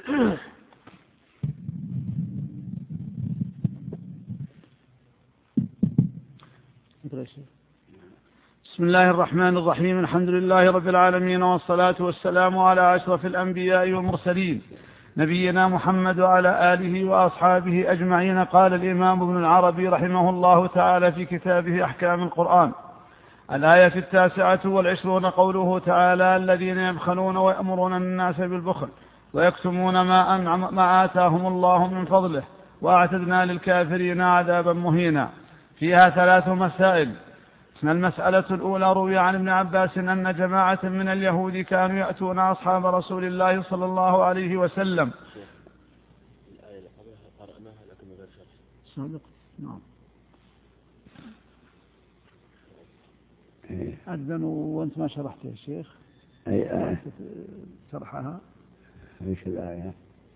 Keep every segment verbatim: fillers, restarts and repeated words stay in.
بسم الله الرحمن الرحيم. الحمد لله رب العالمين، والصلاة والسلام على أشرف الأنبياء والمرسلين نبينا محمد وعلى آله وأصحابه أجمعين. قال الإمام ابن العربي رحمه الله تعالى في كتابه أحكام القرآن: الآية التاسعة والعشرون قوله تعالى: الذين يبخلون ويأمرون الناس بالبخل ويكتمون ما, أنعم ما آتاهم الله من فضله وأعتدنا للكافرين عذابا مهينا. فيها ثلاث مسائل. المسألة الأولى: روي عن ابن عباس أن جماعة من اليهود كانوا يأتون أصحاب رسول الله صلى الله عليه وسلم. الآية اللي قرأناها لكن من غير شرح. صادق. نعم. أذن وأنت ما شرحت يا شيخ. أي آية شرحها؟ إيش الآية؟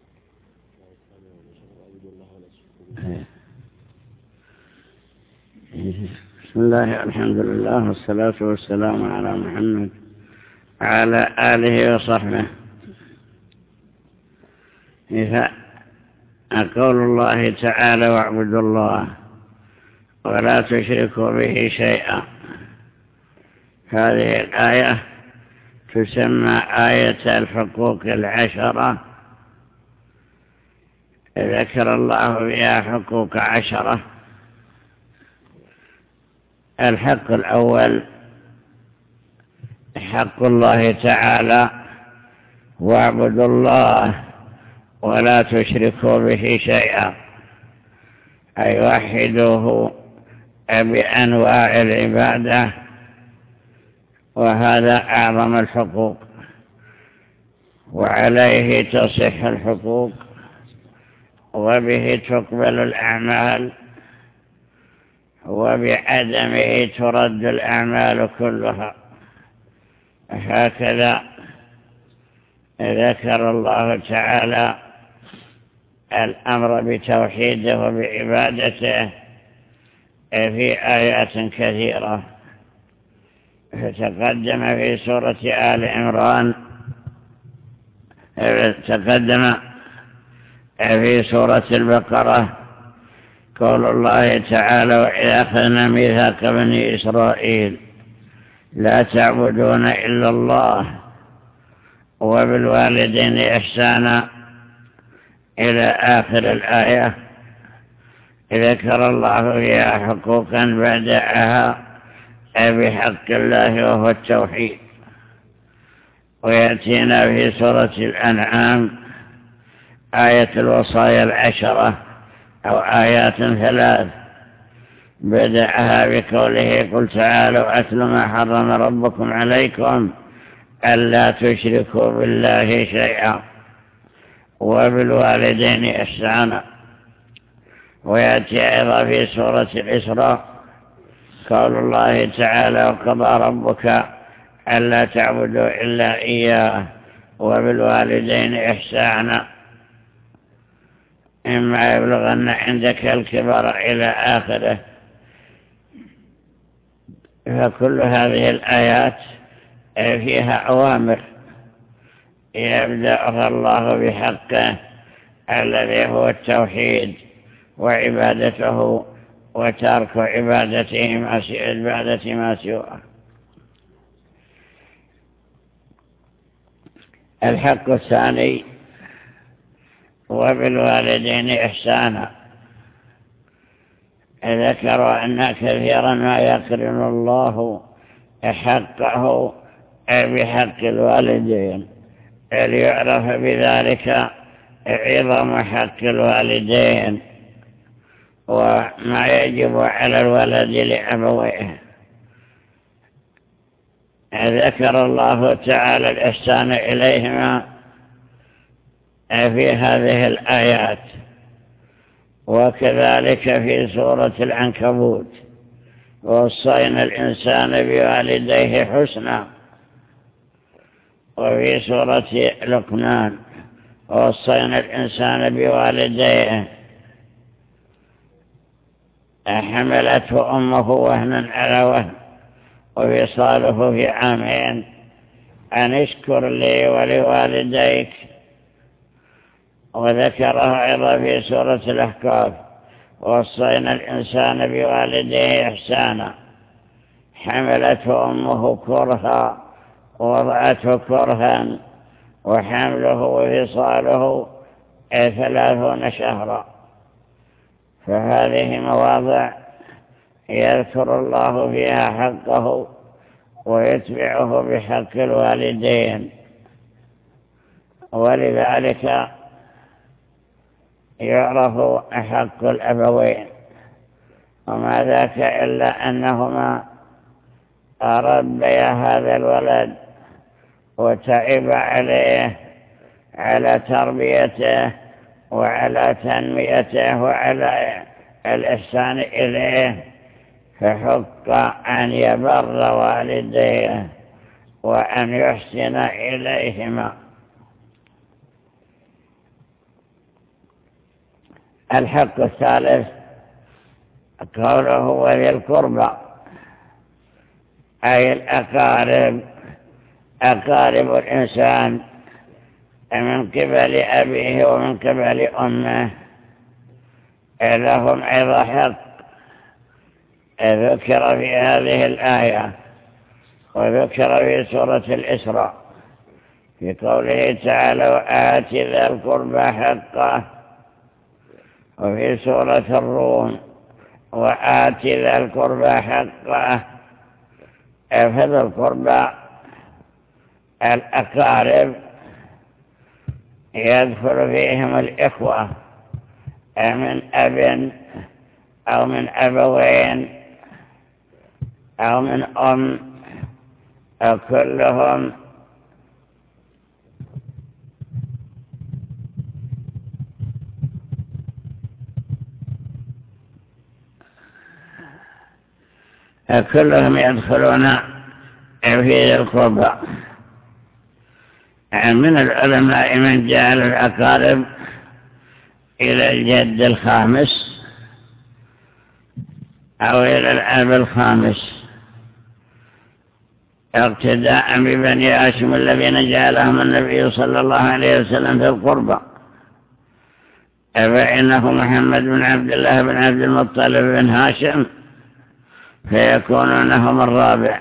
بسم الله الحمد لله والصلاة والسلام على محمد وعلى آله وصحبه. قول الله تعالى: واعبدوا الله ولا تشركوا به شيئا. هذه الآية تسمى آية الحقوق العشرة. ذكر الله بها حقوق عشرة. الحق الأول حق الله تعالى: واعبدوا الله ولا تشركوا به شيئا، أي وحدوه بأنواع العبادة، وهذا أعظم الحقوق، وعليه تصح الحقوق وبه تقبل الأعمال، وبعدمه ترد الأعمال كلها. هكذا ذكر الله تعالى الأمر بتوحيده وبعبادته في آيات كثيرة. فتقدم في سورة آل عمران تقدم في سورة البقرة قول الله تعالى: وإذا أخذنا ميثاق بني إسرائيل لا تعبدون إلا الله وبالوالدين إحسانا إلى آخر الآية. ذكر الله فيها حقوقا بدأها بحق الله وهو التوحيد. ويأتينا في سورة الأنعام آية الوصايا العشرة أو آيات ثلاث، بدأها بقوله: قل تعالوا أتل ما حرم ربكم عليكم ألا تشركوا بالله شيئا وبالوالدين إحسانا. ويأتي أيضا في سورة الإسراء قول الله تعالى: وقضى ربك ألا تعبدوا إلا إياه وبالوالدين إحسانا إما يبلغن عندك الكبر إلى آخره. فكل هذه الآيات فيها أوامر يبدأها الله بحقه الذي هو التوحيد وعبادته، وترك عبادته عبادة ما سواه. الحق الثاني: وبالوالدين إحسانا. ذكروا أن كثيرا ما يقرن الله حقه بحق الوالدين ليعرف بذلك عظم حق الوالدين وما يجب على الولد لأبويه. ذكر الله تعالى الإحسان إليهما في هذه الآيات، وكذلك في سورة العنكبوت: ووصينا الإنسان بوالديه حسنا. وفي سورة لقمان: ووصينا الإنسان بوالديه حملته أمه وهنا على وهن وفصاله في عامين أن اشكر لي ولوالديك وذكرها أيضا في سورة الأحقاف: ووصينا الإنسان بوالديه إحسانا حملته أمه كرها ووضعته كرها وحمله وفصاله ثلاثون شهرا. فهذه مواضع يذكر الله فيها حقه ويتبعه بحق الوالدين، ولذلك يعرف حق الأبوين، وما ذاك إلا أنهما ربيا هذا الولد وتعب عليه على تربيته وعلى تنميته وعلى الإحسان إليه، فحق أن يبر والديه وأن يحسن إليهما. الحق الثالث قوله وذي القربى، أي الأقارب، أقارب الإنسان من قبل أبيه ومن قبل أمه لهم أيضا حق ذكر في هذه الآية، وذكر في سورة الإسراء في قوله تعالى: وآت ذا القربى حقه، وفي سورة الروم: وآت ذا القربى حقه. فذا القربى الأقارب يدخل فيهم الإخوة من أب أو من أبوين أو من أم، أو كلهم كلهم يدخلون في ذي القربى. من العلماء من جعل الأقارب إلى الجد الخامس أو إلى الأب الخامس، اقتداء ببني هاشم الذين جعلهم النبي صلى الله عليه وسلم في القربى، فإنه محمد بن عبد الله بن عبد المطلب بن هاشم، فيكونون هم الرابع.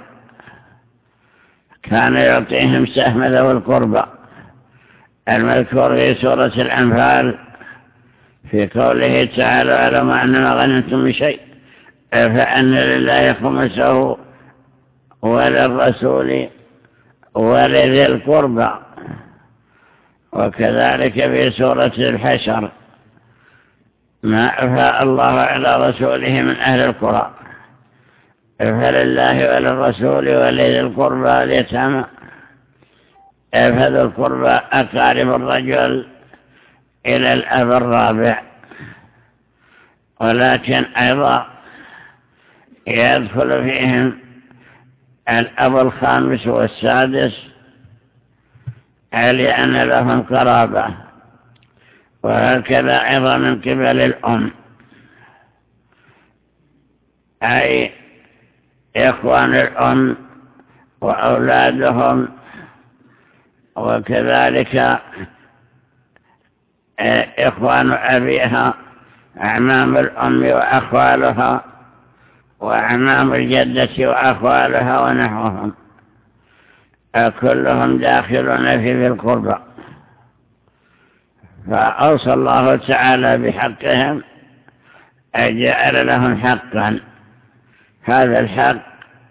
كان يعطيهم سهم ذوي القربى المذكور في سورة الأنفال في قوله تعالى: اعلم أنما غنمتم من شيء فأن لله خمسه وللرسول ولذي القربى. وكذلك في سورة الحشر: ما أفاء الله على رسوله من أهل القرى فلله وللرسول ولذي القربى واليتامى. فذو القربى أقارب الرجل إلى الأب الرابع، ولكن أيضا يدخل فيهم الأب الخامس والسادس لأن لهم قرابة، وهكذا أيضا من قبل الأم، أي إخوان الأم وأولادهم، وكذلك إخوان أبيها، أعمام الأم وأخوالها، وأعمام الجدة وأخوالها ونحوهم، كلهم داخلون في ذي القربى. فأوصى الله تعالى بحقهم، أجعل لهم حقا. هذا الحق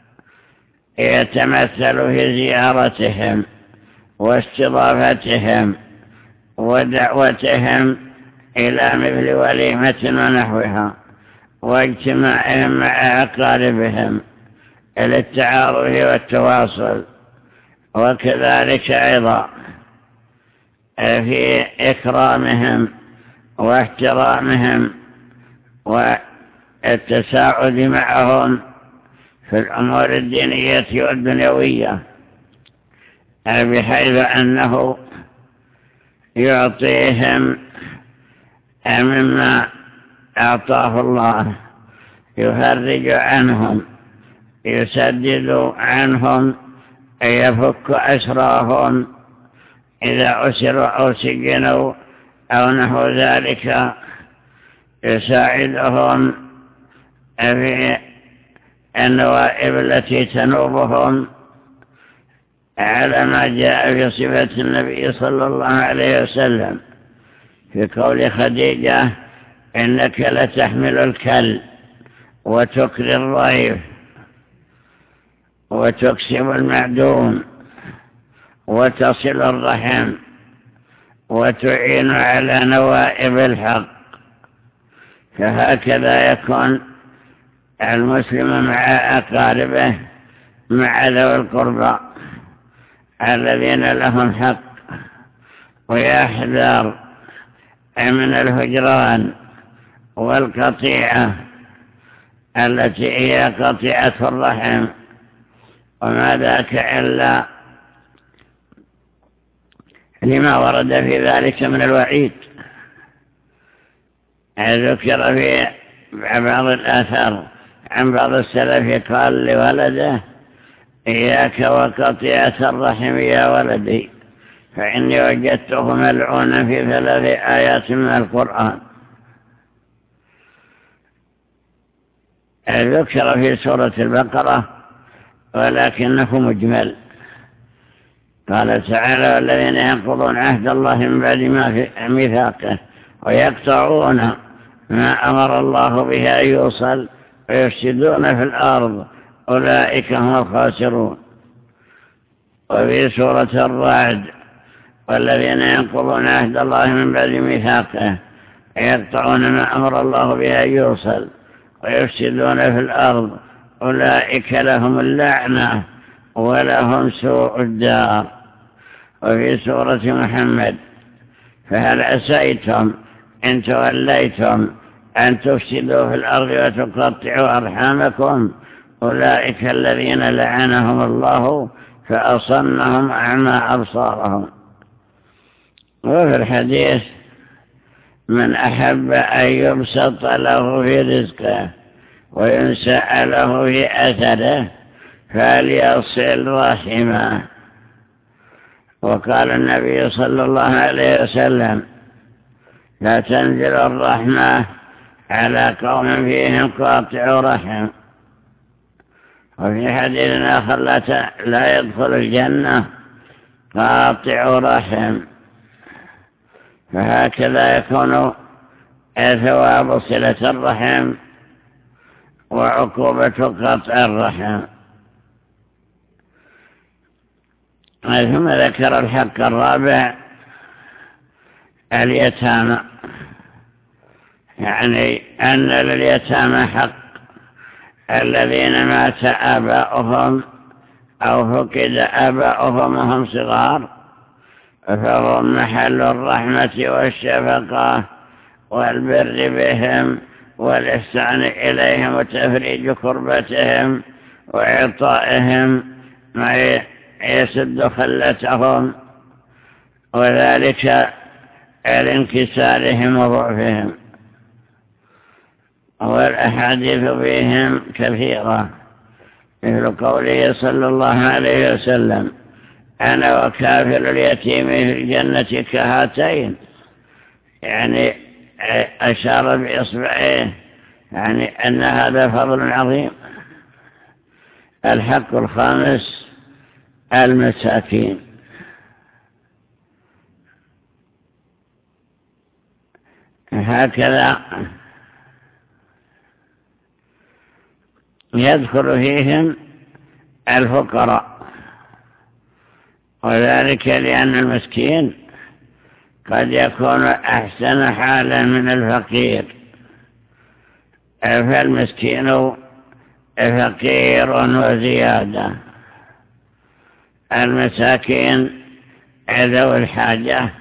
يتمثل في زيارتهم واستضافتهم ودعوتهم إلى مثل وليمة ونحوها، واجتماعهم مع أقاربهم للتعارف والتواصل، وكذلك أيضا في إكرامهم واحترامهم والتساعد معهم في الأمور الدينية والدنيوية، بحيث أنه يعطيهم مما أعطاه الله، يفرج عنهم، يسدد عنهم، يفك أسراهم إذا أسروا أو سجنوا أو نحو ذلك يساعدهم في النوائب التي تنوبهم على ما جاء في صفة النبي صلى الله عليه وسلم في قول خديجة: إنك لتحمل الكل وتكري الضيف وتكسب المعدوم وتصل الرحم وتعين على نوائب الحق. فهكذا يكون المسلم مع أقاربه، مع ذوي القربى الذين لهم حق، ويحذر من الهجران والقطيعة التي هي قطيعة الرحم، وما ذاك إلا لما ورد في ذلك من الوعيد. ذكر في بعض الآثار عن بعض السلف قال لولده: إياك وقطيعة الرحم يا ولدي، فإني وجدته ملعونا في ثلاث آيات من القرآن. ذكر في سورة البقرة ولكنه مجمل. قال تعالى: والذين ينقضون عهد الله من بعد ما في ميثاقه ويقطعون ما أمر الله به أن يوصل ويفسدون في الأرض أولئك هم الخاسرون. وفي سورة الرعد: والذين ينقضون عهد الله من بعد ميثاقه ويقطعون ما أمر الله به أن يوصل ويفسدون في الأرض أولئك لهم اللعنة ولهم سوء الدار. وفي سورة محمد: فهل عسيتم إن توليتم أن تفسدوا في الأرض وتقطعوا أرحامكم أولئك الذين لعنهم الله فأصمهم أعمى أبصارهم. وفي الحديث: من أحب أن يبسط له في رزقه وينسأ له في أثره فليصل رحمه. وقال النبي صلى الله عليه وسلم: لا تنزل الرحمة على قوم فيهم قاطع رحم. وفي حديث آخر: لا يدخل الجنة قاطع رحم. فهكذا يكون ثواب صلة الرحم وعقوبة قطع الرحم. ثم ذكر الحق الرابع: اليتامى، يعني أن لليتامى حق، الذين مات آباؤهم أو فقد آباؤهم وهم صغار فهم محل الرحمة والشفقة والبر بهم والإحسان إليهم وتفريج كربتهم وإعطائهم ما يسد خلتهم، وذلك لانكسارهم وضعفهم. والأحاديث فيهم كثيرة، مثل قوله صلى الله عليه وسلم: أنا وكافل اليتيم في الجنة كهاتين، يعني أشار بإصبعه، يعني أن هذا فضل عظيم. الحق الخامس: المساكين. هكذا يذكر فيهم الفقراء، وذلك لأن المسكين قد يكون أحسن حالا من الفقير، فالمسكين فقير وزيادة. المساكين ذوي الحاجة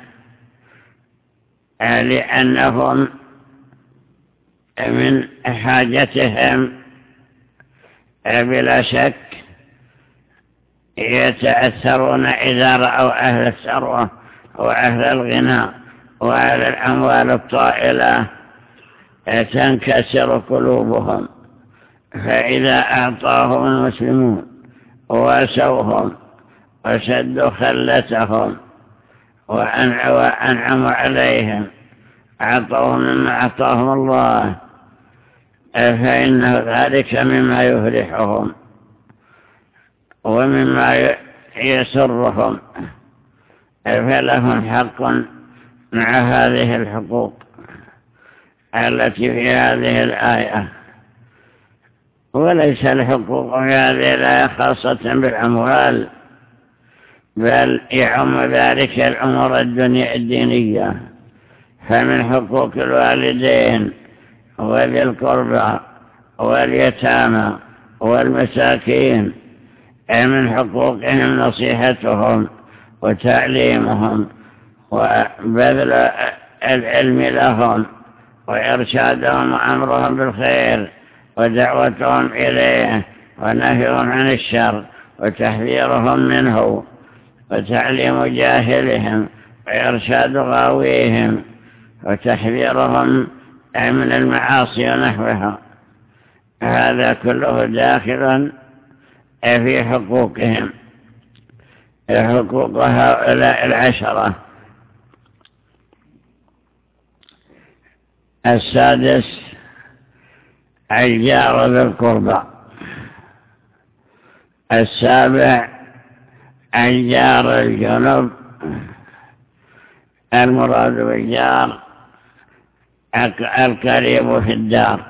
لأنهم من حاجتهم بلا شك يتأثرون إذا رأوا أهل الثروة وأهل الغنى وأهل الأموال الطائلة تنكسر قلوبهم. فإذا أعطاهم المسلمون واسوهم وشدوا خلتهم وأنعموا عليهم عطوا مما أعطاهم الله فإن ذلك مما يفرحهم ومما يسرهم، فلهم حق مع هذه الحقوق التي في هذه الآية. وليس الحقوق في هذه الآية خاصة بالأموال، بل يعم ذلك الأمور الدينية. فمن حقوق الوالدين وذي القربى واليتامى والمساكين من حقوقهم نصيحتهم وتعليمهم وبذل العلم لهم وإرشادهم وأمرهم بالخير ودعوتهم إليه ونهيهم عن الشر وتحذيرهم منه وتعليم جاهلهم وإرشاد غاويهم وتحذيرهم من المعاصي ونحوها. هذا كله داخل في حقوقهم، حقوق هؤلاء العشرة. السادس الجار ذي القربى. السابع الجار الجنب. المراد بالجار القريب في الدار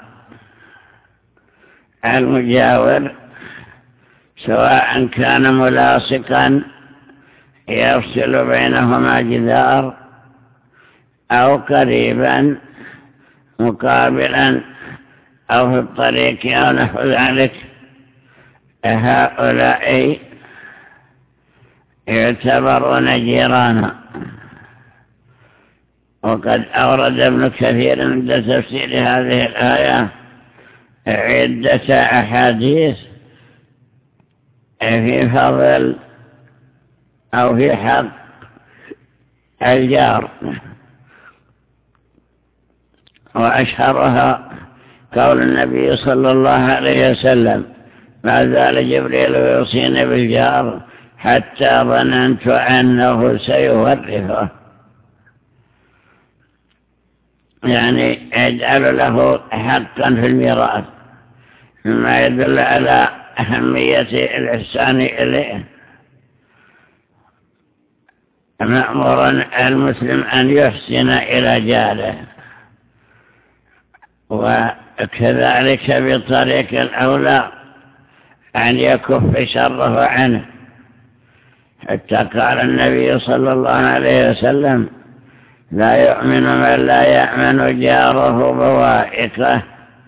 المجاور، سواء كان ملاصقا يفصل بينهما جدار أو قريبا مقابلا أو في الطريق أو نحو ذلك. هؤلاء يعتبرون جيرانا. وقد أورد ابن كثير عند تفسير هذه الآية عدة أحاديث في فضل أو في حق الجار، وأشهرها قول النبي صلى الله عليه وسلم: ما زال جبريل يوصيني بالجار حتى ظننت أنه سيورثه، يعني يجعل له حقا في الميراث، مما يدل على أهمية الإحسان إليه. مأمور المسلم أن يحسن إلى جاره، وكذلك بطريق الأولى أن يكف شره عنه، حتى قال النبي صلى الله عليه وسلم: لا يؤمن من لا يأمن جاره بوائقه،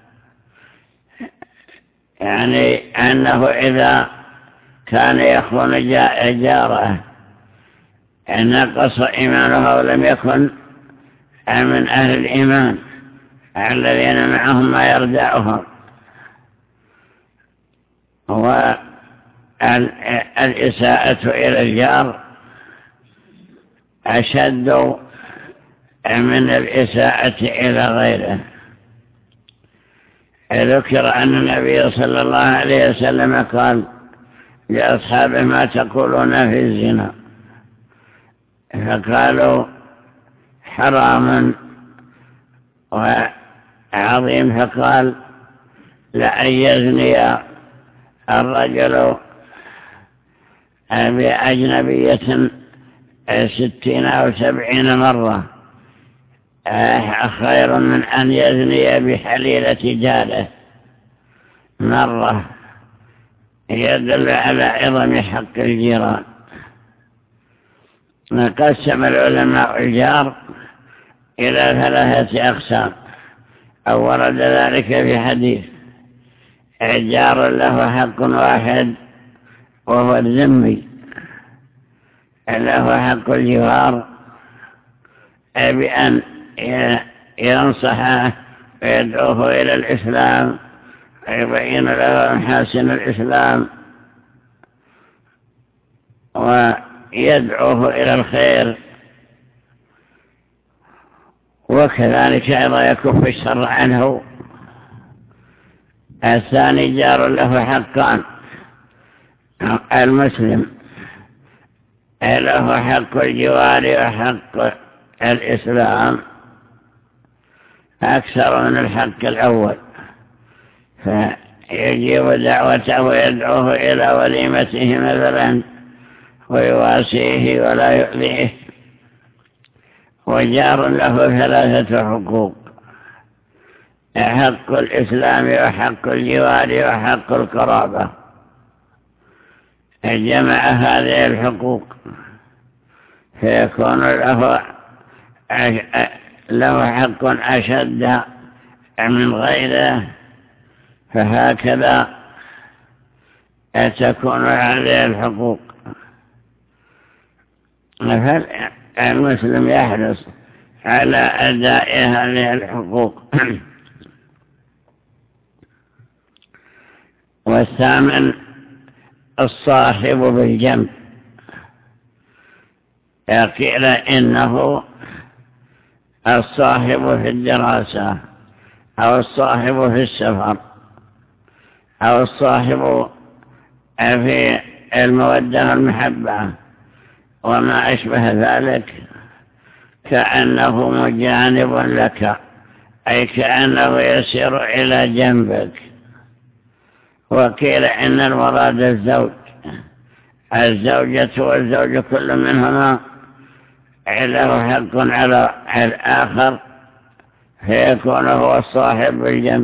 يعني أنه إذا كان يخون جاره نقص إيمانه ولم يكن من أهل الإيمان الذين معهم ما يردعهم. والإساءة إلى الجار أشد من الإساءة إلى غيره. ذكر أن النبي صلى الله عليه وسلم قال لأصحابه: ما تقولون في الزنا؟ فقالوا: حرام وعظيم. فقال: لأن يزني الرجل بأجنبية ستين أو سبعين مرة خير من أن يزني بحليلة جاره مرة. يدل على عظم حق الجيران. قسم العلماء الجار إلى ثلاثة أقسام، أو ورد ذلك في حديث: الجار له حق واحد وهو الذمي، له حق الجوار بأن ينصحه ويدعوه إلى الإسلام ويبين له محاسن الإسلام ويدعوه إلى الخير، وكذلك أيضا يكف الشر عنه. الثاني جار له حقان: المسلم له حق الجوار وحق الإسلام، أكثر من الحق الأول، فيجيب دعوته ويدعوه إلى وليمته مثلا ويواسيه ولا يؤذيه. وجار له ثلاثة حقوق: حق الإسلام وحق الجوار وحق القرابة. جمع هذه الحقوق فيكون له له حق أشد من غيره، فهكذا تكون هذه الحقوق. فالمسلم يحرص على أداء هذه الحقوق. والثامن الصاحب بالجنب. قيل إنه الصاحب في الدراسة أو الصاحب في السفر أو الصاحب في المودة والمحبة وما أشبه ذلك، كأنه مجانب لك، أي كأنه يسير إلى جنبك. وقيل إن المراد الزوج، الزوجة والزوج كل منهما له حق على الآخر، فيكون هو الصاحب بالجنب.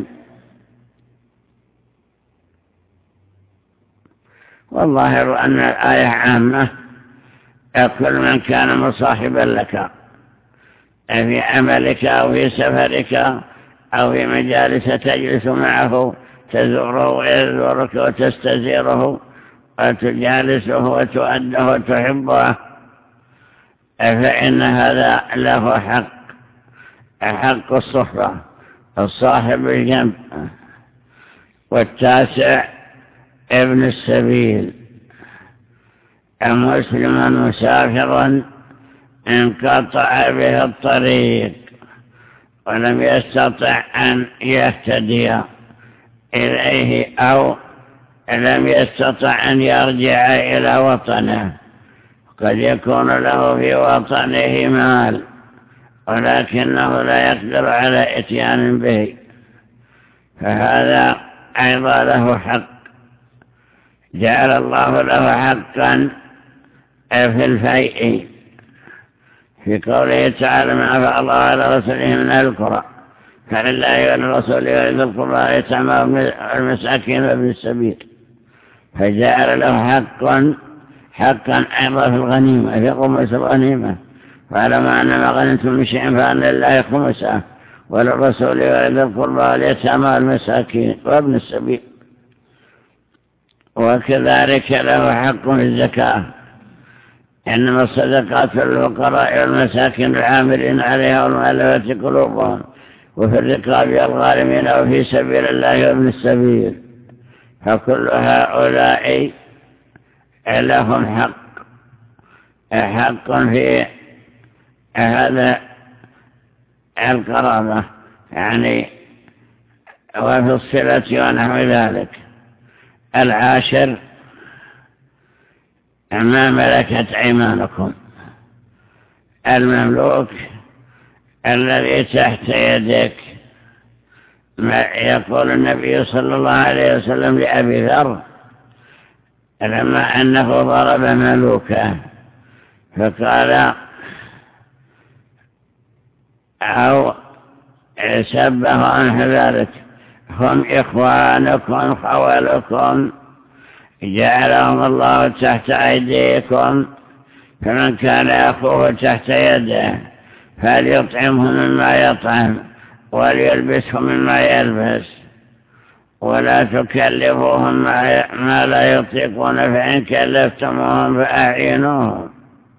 والظاهر أن الآية عامة، كل من كان مصاحبا لك في عملك أو في سفرك أو في مجالس تجلس معه، تزوره ويزورك وتستزيره وتجالسه وتؤده وتحبه، فإن هذا له حق، حق الصحبة، الصاحب الجنب. والتاسع ابن السبيل، مسلما مسافرا انقطع به الطريق ولم يستطع أن يهتدي إليه أو لم يستطع أن يرجع إلى وطنه. قد يكون له في وطنه مال ولكنه لا يقدر على اتيان به، فهذا أيضا له حق. جعل الله له حقا في الفيء في قوله تعالى: ما أفاء الله على رسوله من أهل القرى فلله وللرسول ولذي القربى واليتامى والمساكين وابن السبيل. فجعل له حقا حقا أيضا في الغنيمة، في خمس الغنيمة. فعلما أن ما غنمتم من شيء فأن لله خمسه وللرسول ولذي القربى واليتامى والمساكين وابن السبيل. وكذلك له حق في الزكاة، إنما الصدقات للفقراء والمساكين العاملين عليها والمؤلفة قلوبهم وفي الرقاب والغارمين وفي سبيل الله وابن السبيل. فكل هؤلاء لهم حق حق في هذا القرابة، يعني وفي الصلة ونحو ذلك. العاشر ما ملكت أيمانكم، المملوك الذي تحت يدك. يقول النبي صلى الله عليه وسلم لأبي ذر لما أنه ضرب ملوكه فقال أو سبه عنه ذلك: هم إخوانكم خوالكم جعلهم الله تحت أيديكم، فمن كان أخوه تحت يده فليطعمه مما يطعم وليلبسه مما يلبس، ولا تكلفوهم ما لا يطيقون، فإن كلفتموهم فأعينوهم.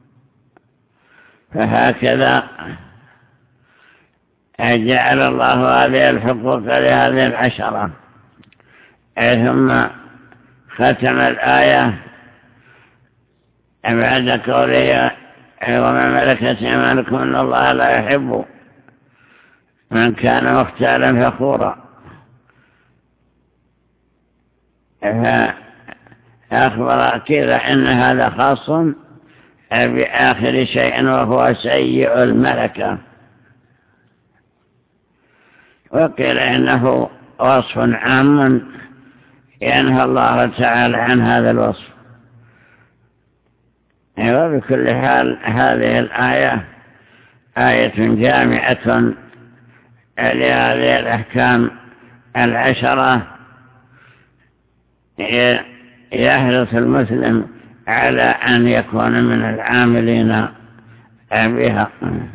فهكذا جعل الله هذه الحقوق لهذه العشرة. ثم ختم الآية بعد قوله: ومن ملكت أيمانكم إن الله لا يحب من كان مختالا فخورا. فأخبر كذا إن هذا خاص بآخر شيء وهو سيء الملكة. وقيل إنه وصف عام ينهى الله تعالى عن هذا الوصف. وبكل حال هذه الآية آية جامعة لهذه الأحكام العشرة، يحرص المسلم على أن يكون من العاملين بها.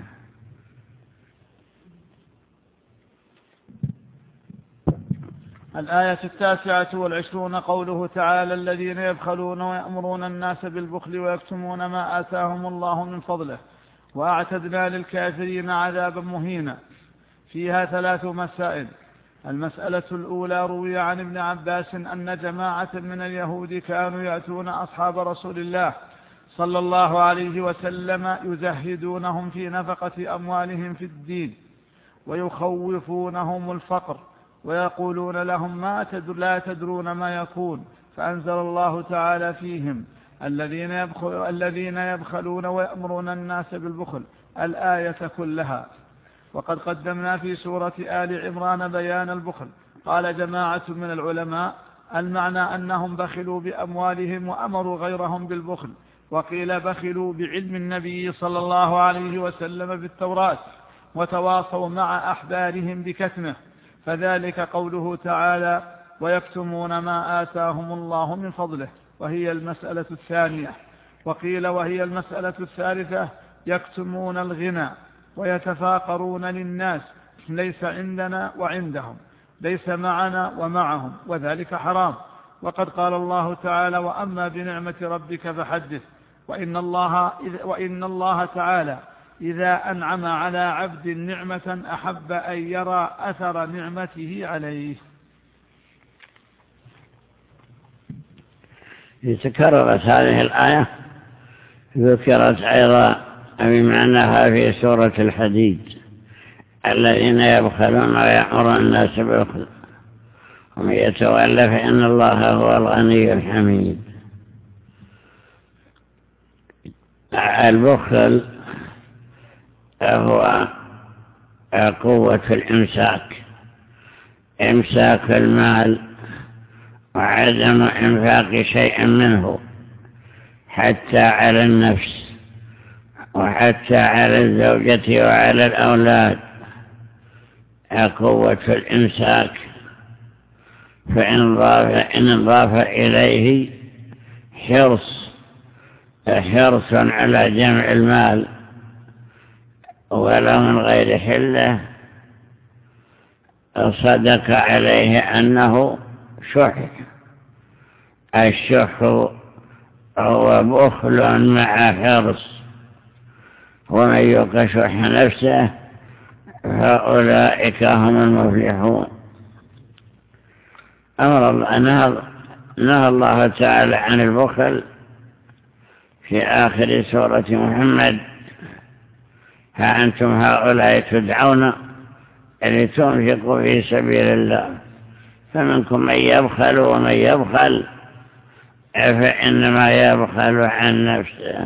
الآية التاسعة والعشرون قوله تعالى: الذين يبخلون ويأمرون الناس بالبخل ويكتمون ما آتاهم الله من فضله وأعتدنا للكافرين عذابا مهينا. فيها ثلاث مسائل. المسألة الأولى: روي عن ابن عباس أن جماعة من اليهود كانوا يأتون أصحاب رسول الله صلى الله عليه وسلم يزهدونهم في نفقة أموالهم في الدين ويخوفونهم الفقر ويقولون لهم ما تدر لا تدرون ما يكون، فأنزل الله تعالى فيهم: الذين, يبخل الذين يبخلون ويأمرون الناس بالبخل، الآية كلها. وقد قدمنا في سورة آل عمران بيان البخل. قال جماعة من العلماء: المعنى أنهم بخلوا بأموالهم وأمروا غيرهم بالبخل. وقيل بخلوا بعلم النبي صلى الله عليه وسلم بالتوراة وتواصوا مع أحبارهم بكتمه، فذلك قوله تعالى: ويكتمون ما آتاهم الله من فضله، وهي المسألة الثانية. وقيل وهي المسألة الثالثة: يكتمون الغنى ويتفاقرون للناس، ليس عندنا وعندهم، ليس معنا ومعهم، وذلك حرام. وقد قال الله تعالى: وأما بنعمة ربك فحدث. وإن الله, وإن الله تعالى إذا أنعم على عبد نعمة أحب أن يرى أثر نعمته عليه. تكررت هذه الآية، ذكرت أيضا بمعناها في سورة الحديد: الذين يبخلون ويأمرون الناس بالبخل ومن يتولى فإن الله هو الغني الحميد. البخل هو قوة الإمساك، إمساك المال وعدم إنفاق شيء منه حتى على النفس وحتى على الزوجة وعلى الأولاد، قوة الإمساك. فإن انضاف إليه حرص حرص على جمع المال ولو من غير حله، صدق عليه أنه شح. الشح هو بخل مع حرص، ومن يوق شح نفسه فأولئك هم المفلحون. أمر الله نهى الله تعالى عن البخل في آخر سورة محمد: ها أنتم هؤلاء تدعون لتنفقوا في سبيل الله فمنكم من يبخل ومن يبخل فإنما يبخل عن نفسه.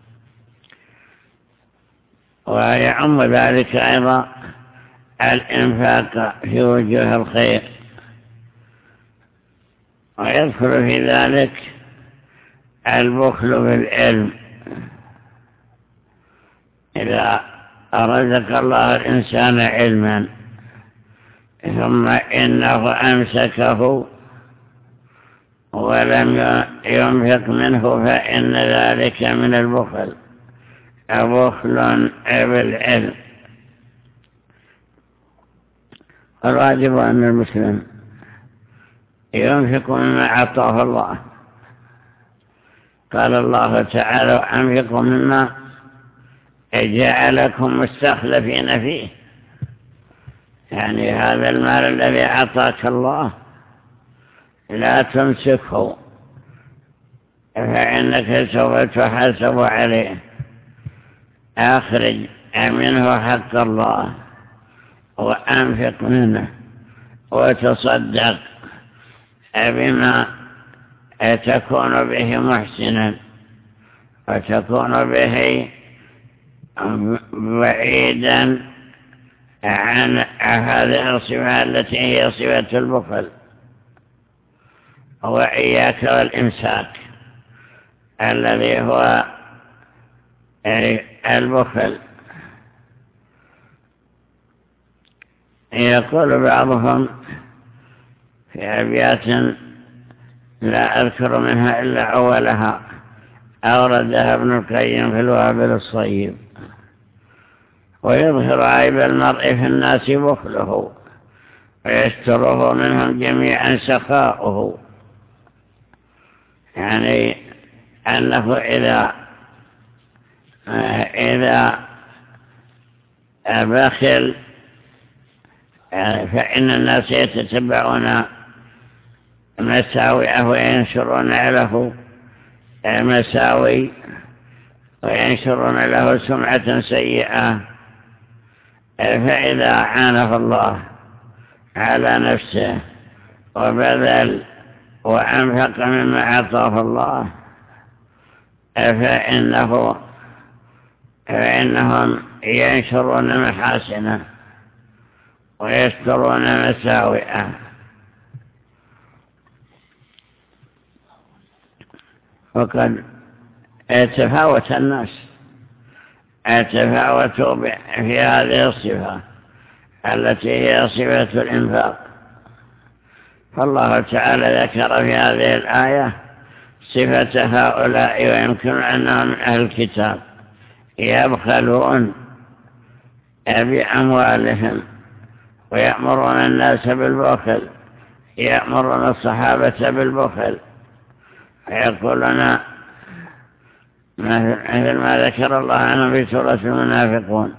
ويعم ذلك أيضا الإنفاق في وجوه الخير، ويدخل في ذلك البخل بالعلم. إذا رزق الله الإنسان علما ثم إنه أمسكه ولم ينفق منه فإن ذلك من البخل، بخل بالعلم. الواجب أن المسلم ينفق مما أعطاه الله. قال الله تعالى: وأنفقوا مما جعلكم مستخلفين فيه، يعني هذا المال الذي أعطاك الله لا تمسكه فإنك سوف تحاسب عليه. أخرج منه حق الله وأنفق منه وتصدق بما تكون به محسنا وتكون به بعيدا عن هذه الصفة التي هي صفة البخل. وإياك والإمساك الذي هو البخل. يقول بعضهم في أبيات لا أذكر منها إلا أولها أوردها ابن القيم في الوابل الصيب: ويظهر عيب المرء في الناس بخله ويستره منهم جميعا سخاؤه. يعني أنه إذا إذا بخل فإن الناس يتتبعون مساوئه وينشرون له مساوي وينشرون له سمعة سيئة. فإذا عانه الله على نفسه وبذل وأنفق مما أعطاه الله فإنه فإنهم ينشرون محاسنه ويسترون مساوئه. وقد يتفاوت الناس يتفاوتوا في هذه الصفة التي هي صفة الإنفاق. فالله تعالى ذكر في هذه الآية صفة هؤلاء، ويمكن أنهم من أهل الكتاب يبخلون بأموالهم ويأمرون الناس بالبخل، يأمرون الصحابة بالبخل، ويقولون مثل ما ذكر الله عنه في سورة المنافقون: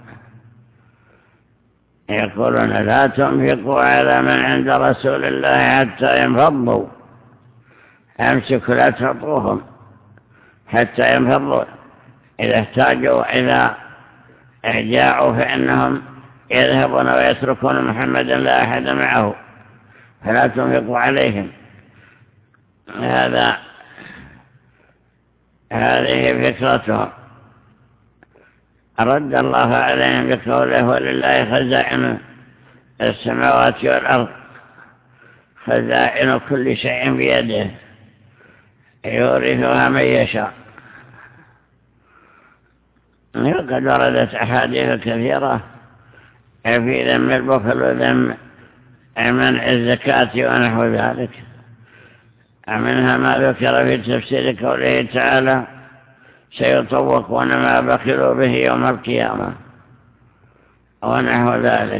يقولون لا تنفقوا على من عند رسول الله حتى ينفضوا، أمسكوا لا تعطوهم حتى ينفضوا. إذا احتاجوا وإذا جاءوا فإنهم يذهبون ويتركون محمدا لا أحد معه، فلا تنفقوا عليهم. هذا هذه فكرتهم. رد الله عليهم بقوله: ولله خزائن السماوات والأرض، خزائن كل شيء بيده يورثها من يشاء. وقد وردت أحاديث كثيرة في ذم البخل وذم منع الزكاة ونحو ذلك. منها ما ذكر في تفسير قوله تعالى: سيطوقون ما بخلوا به يوم القيامة ونحو ذلك.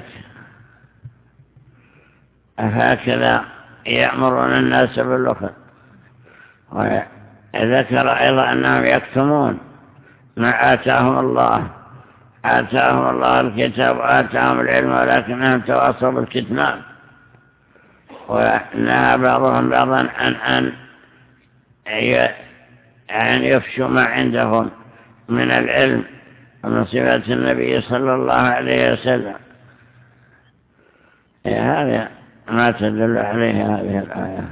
هكذا يأمرون الناس بالبخل. وذكر أيضا أنهم يكتمون ما آتاهم الله آتاهم الله الكتاب وآتاهم العلم، ولكنهم تواصوا بالكتمان. ونهى بعضهم بعضا عن أن أن يفشوا ما عندهم من العلم ومن صفات النبي صلى الله عليه وسلم. هذا ما تدل عليه هذه الآية.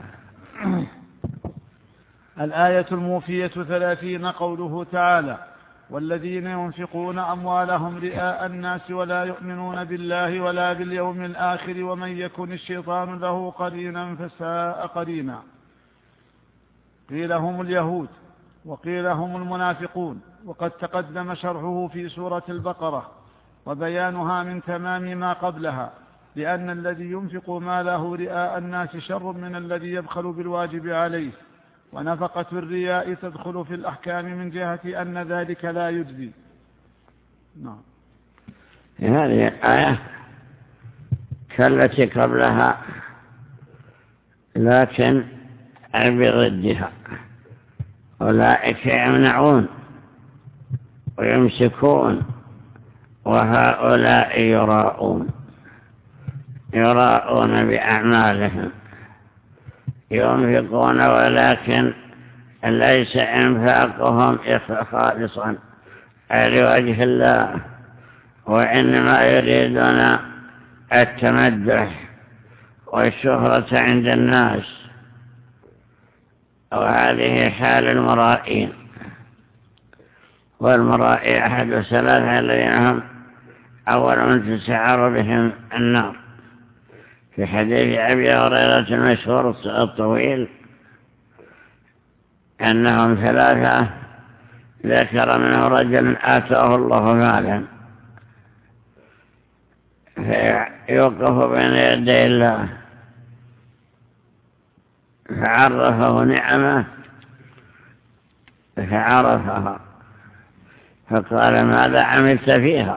الآية الموفية ثلاثين قوله تعالى: والذين ينفقون أموالهم رئاء الناس ولا يؤمنون بالله ولا باليوم الآخر ومن يكن الشيطان له قرينا فساء قرينا. قيل هم اليهود وقيل هم المنافقون، وقد تقدم شرحه في سورة البقرة وبيانها من تمام ما قبلها، لأن الذي ينفق ماله رئاء الناس شر من الذي يبخل بالواجب عليه، ونفقة الرياء تدخل في الأحكام من جهة أن ذلك لا يجزي. نعم. هذه الآية كالتي قبلها لكن بضدها. أولئك يمنعون ويمسكون وهؤلاء يراءون يراءون بأعمالهم، ينفقون ولكن ليس إنفاقهم خالصا لوجه الله، وإنما يريدون التمدح والشهرة عند الناس. وهذه حال المرائين. والمرائي أحد الثلاثة الذين هم أول من تسعر بهم النار. في حديث أبي هريرة المشهور الطويل أنهم ثلاثة ذكر منه رجل آتاه الله مالا فيوقف بين يدي الله فعرفه نعمه فعرفها فقال ماذا عملت فيها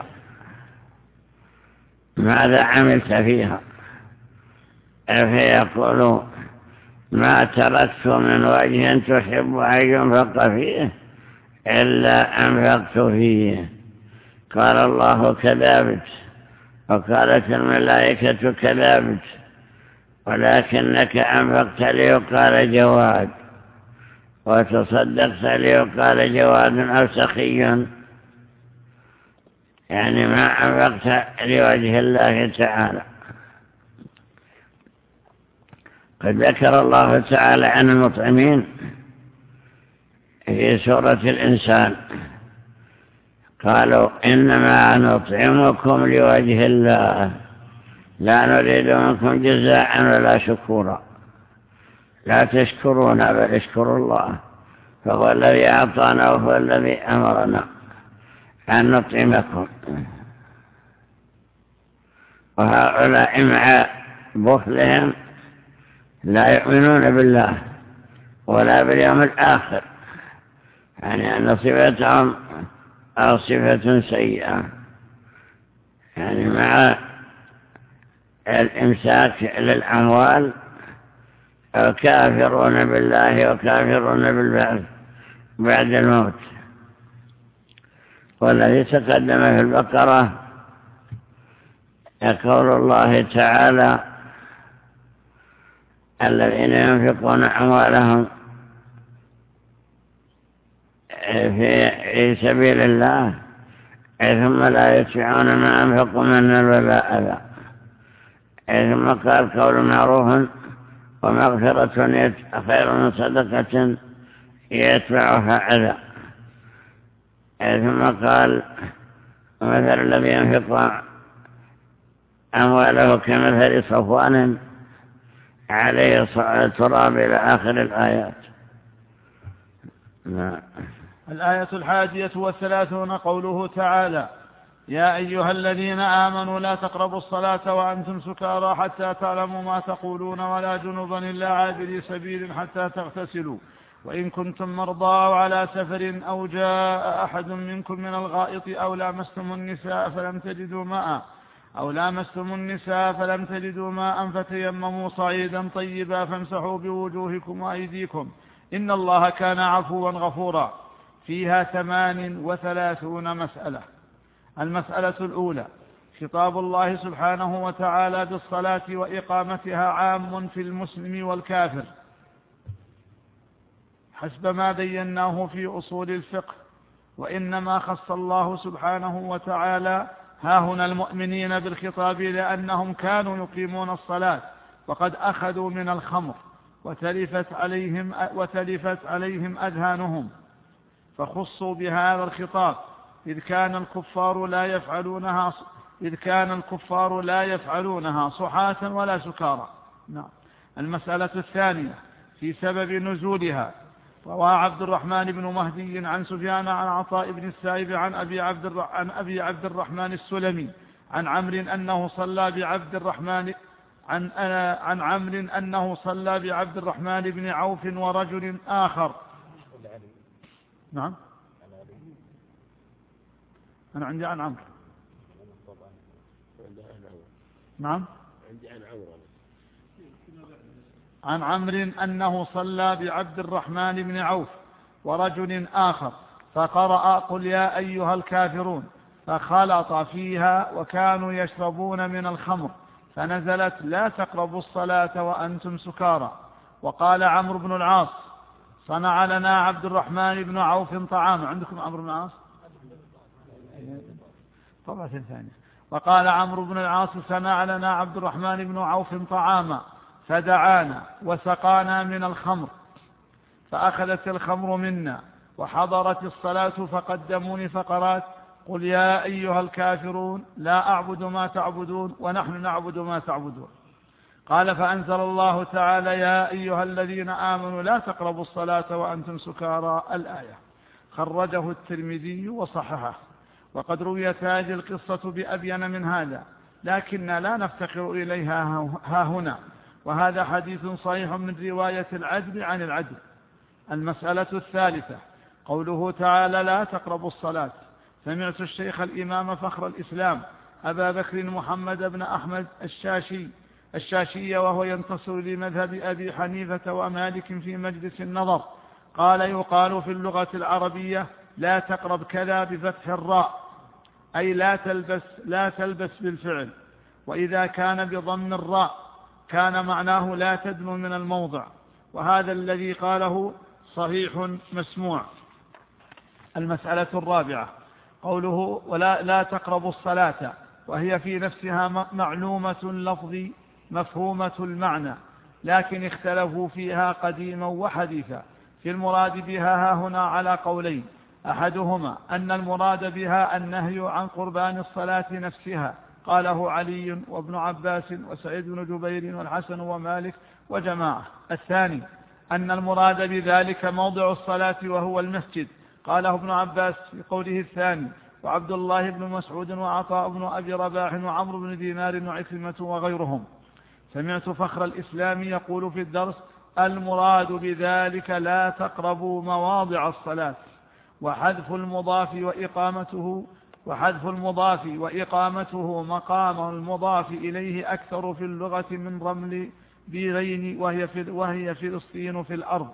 ماذا عملت فيها فيقول ما تركت من وجه تحب أن ينفق فيه إلا أنفقت فيه. قال الله كذبت وقالت الملائكة كذبت ولكنك أنفقت ليقال جواد وتصدقت ليقال جواد أو سخي، يعني ما أنفقت لوجه الله تعالى. قد ذكر الله تعالى عن المطعمين في سورة الإنسان قالوا إنما نطعمكم لوجه الله لا نريد منكم جزاء ولا شكورا لا تشكرونا بل اشكروا الله فهو الذي أعطانا وهو الذي أمرنا أن نطعمكم. وهؤلاء مع بخلهم لا يؤمنون بالله ولا باليوم الآخر، يعني أن صفتهم أو صفة سيئة، يعني مع الإمساك للأموال كافرون بالله وكافرون بالبعث بعد الموت. والذي تقدم في البقرة يقول الله تعالى الذين ينفقون أموالهم في سبيل الله ثم لا يتبعون ما أنفقوا منا ولا أذى، ثم قال قول معروف ومغفرة خير من صدقة يتبعها أذى، ثم قال مثل الذي ينفق أمواله كمثل صفوان عليه تراب إلى آخر الآيات. الآية الحادية والثلاثون قوله تعالى يا أيها الذين آمنوا لا تقربوا الصلاة وأنتم سكارى حتى تعلموا ما تقولون ولا جنبا إلا عابري سبيل حتى تغتسلوا وإن كنتم مرضى أو على سفر أو جاء أحد منكم من الغائط أو لامستم النساء فلم تجدوا ماء أو لامستم النساء فلم تجدوا ماء فتيمموا صعيدا طيبا فامسحوا بوجوهكم وأيديكم إن الله كان عفوا غفورا. فيها ثمان وثلاثون مسألة. المسألة الأولى خطاب الله سبحانه وتعالى بالصلاة وإقامتها عام في المسلم والكافر حسب ما بيناه في أصول الفقه، وإنما خص الله سبحانه وتعالى هاهنا المؤمنين بالخطاب لأنهم كانوا يقيمون الصلاة وقد أخذوا من الخمر وتلفت عليهم, وتلفت عليهم أذهانهم فخصوا بهذا الخطاب إذ كان الكفار لا يفعلونها إذ كان الكفار لا يفعلونها صحاة ولا سكارى. نعم. المسألة الثانية في سبب نزولها روى عبد الرحمن بن مهدي عن سفيان عن عطاء بن السائب عن أبي عبد عن أبي عبد الرحمن السلمي عن عمرو أنه صلى بعبد الرحمن عن عن عمرو أنه صلى بعبد الرحمن بن عوف ورجل آخر. نعم. أنا عندي عن عمرو. نعم. عندي عن عمرو. عن عمرو أنه صلى بعبد الرحمن بن عوف ورجل آخر فقرأ قل يا أيها الكافرون فخلط فيها وكانوا يشربون من الخمر فنزلت لا تقربوا الصلاة وأنتم سكارى. وقال عمرو بن العاص صنع لنا عبد الرحمن بن عوف طعاما. عندكم عمرو بن العاص؟ طبعا ثانية. وقال عمرو بن العاص صنع لنا عبد الرحمن بن عوف طعاما فدعانا وسقانا من الخمر فأخذت الخمر منا وحضرت الصلاة فقدموني فقرات قل يا أيها الكافرون لا أعبد ما تعبدون ونحن نعبد ما تعبدون. قال فأنزل الله تعالى يا أيها الذين آمنوا لا تقربوا الصلاة وأنتم سكارى الآية. خرجه الترمذي وصححه. وقد رويت هذه القصة بأبين من هذا، لكننا لا نفتقر إليها ها هنا، وهذا حديث صحيح من رواية العدل عن العدل. المسألة الثالثة قوله تعالى لا تقربوا الصلاة. سمعت الشيخ الإمام فخر الإسلام أبا بكر محمد بن أحمد الشاشي الشاشي وهو ينتصر لمذهب أبي حنيفة ومالك في مجلس النظر قال يقال في اللغة العربية لا تقرب كذا بفتح الراء، أي لا تلبس لا تلبس بالفعل، وإذا كان بضم الراء كان معناه لا تدنو من الموضع، وهذا الذي قاله صحيح مسموع. المسألة الرابعة قوله ولا لا تقربوا الصلاة، وهي في نفسها معلومة اللفظ مفهومة المعنى، لكن اختلفوا فيها قديما وحديثا في المراد بها ها هنا على قولين، أحدهما أن المراد بها النهي عن قربان الصلاة نفسها، قاله علي وابن عباس وسعيد بن جبير والحسن ومالك وجماعة. الثاني أن المراد بذلك موضع الصلاة وهو المسجد، قاله ابن عباس في قوله الثاني، وعبد الله بن مسعود وعطاء بن أبي رباح وعمرو بن دينار وعكرمة وغيرهم. سمعت فخر الإسلام يقول في الدرس المراد بذلك لا تقربوا مواضع الصلاة، وحذف المضاف وإقامته وحذف المضاف وإقامته مقام المضاف إليه أكثر في اللغة من رمل بيرين وهي في وهي فلسطين في الأرض،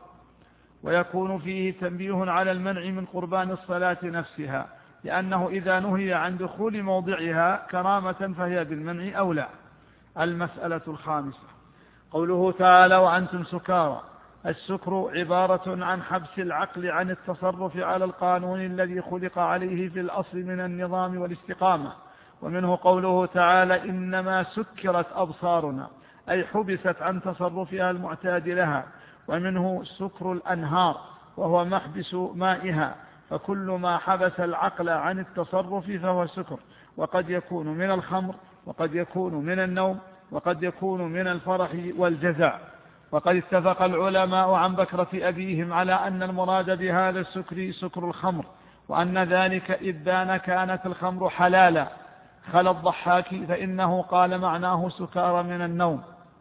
ويكون فيه تنبيه على المنع من قربان الصلاة نفسها، لأنه إذا نهي عن دخول موضعها كرامة فهي بالمنع أولى. المسألة الخامسة قوله تعالى وأنتم سكارى. السكر عبارة عن حبس العقل عن التصرف على القانون الذي خلق عليه في الأصل من النظام والاستقامة، ومنه قوله تعالى إنما سكرت أبصارنا، أي حبست عن تصرفها المعتاد لها. ومنه سكر الأنهار وهو محبس مائها، فكل ما حبس العقل عن التصرف فهو سكر، وقد يكون من الخمر وقد يكون من النوم وقد يكون من الفرح والجزع. وقد اتفق العلماء عن بكرة أبيهم على أن المراد بهذا السكر سكر الخمر، وأن ذلك إذ بان كانت الخمر حلالا، خلا الضحاك فإنه قال معناه سكار من النوم،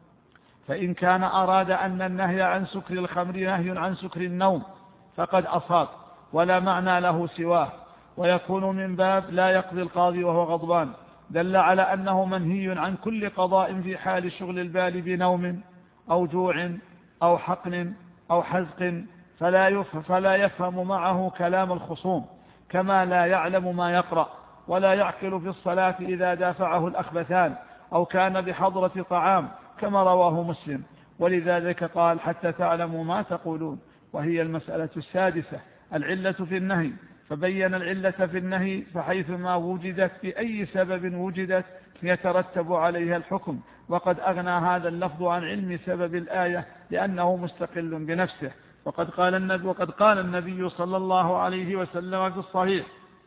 فإن كان أراد أن النهي عن سكر الخمر نهي عن سكر النوم فقد أصاب، ولا معنى له سواه، ويكون من باب لا يقضي القاضي وهو غضبان، دل على أنه منهي عن كل قضاء في حال شغل البال بنوم أو جوع أو حقن أو حزق، فلا يفهم, فلا يفهم معه كلام الخصوم، كما لا يعلم ما يقرأ ولا يعقل في الصلاة إذا دافعه الأخبثان أو كان بحضرة طعام، كما رواه مسلم. ولذلك قال حتى تعلموا ما تقولون. وهي المسألة السادسة العلة في النهي، فبين العلة في النهي فحيثما وجدت بأي سبب وجدت يترتب عليها الحكم، وقد أغنى هذا اللفظ عن علم سبب الآية لأنه مستقل بنفسه. وقد قال النبي, وقد قال النبي صلى الله عليه وسلم في الصحيح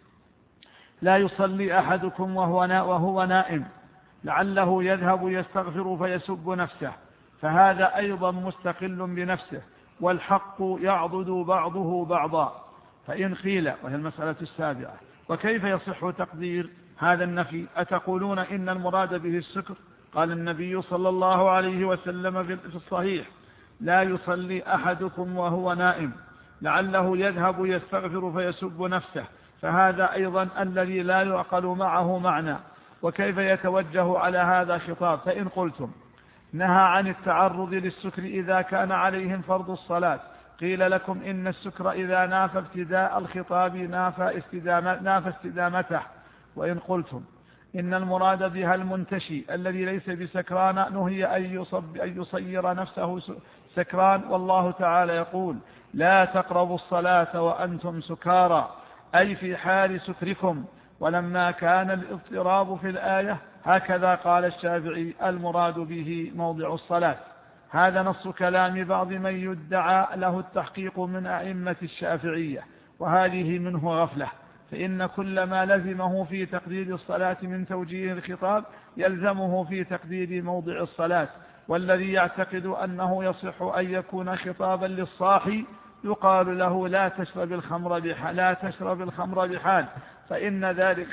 لا يصلي أحدكم وهو, وهو نائم لعله يذهب يستغفر فيسب نفسه، فهذا أيضا مستقل بنفسه، والحق يعضد بعضه بعضا. فإن قيل، وهي المسألة السابعة، وكيف يصح تقدير هذا النفي؟ أتقولون إن المراد به السكر؟ قال النبي صلى الله عليه وسلم في الصحيح لا يصلي أحدكم وهو نائم لعله يذهب يستغفر فيسب نفسه، فهذا أيضا الذي لا يعقل معه معنى. وكيف يتوجه على هذا خطاب؟ فإن قلتم نهى عن التعرض للسكر إذا كان عليهم فرض الصلاة، قيل لكم إن السكر إذا نافى ابتداء الخطاب نافى استدامة نافى استدامته. وإن قلتم إن المراد بها المنتشي الذي ليس بسكران نهي أن يصير نفسه سكران، والله تعالى يقول لا تقربوا الصلاة وأنتم سكارى، أي في حال سكركم. ولما كان الاضطراب في الآية هكذا قال الشافعي المراد به موضع الصلاة. هذا نص كلام بعض من يدعى له التحقيق من أئمة الشافعية، وهذه منه غفلة، فإن كل ما لزمه في تقدير الصلاة من توجيه الخطاب يلزمه في تقدير موضع الصلاة. والذي يعتقد أنه يصح أن يكون خطابا للصاحي يقال له لا تشرب الخمر بحال لا تشرب الخمر بحال فإن ذلك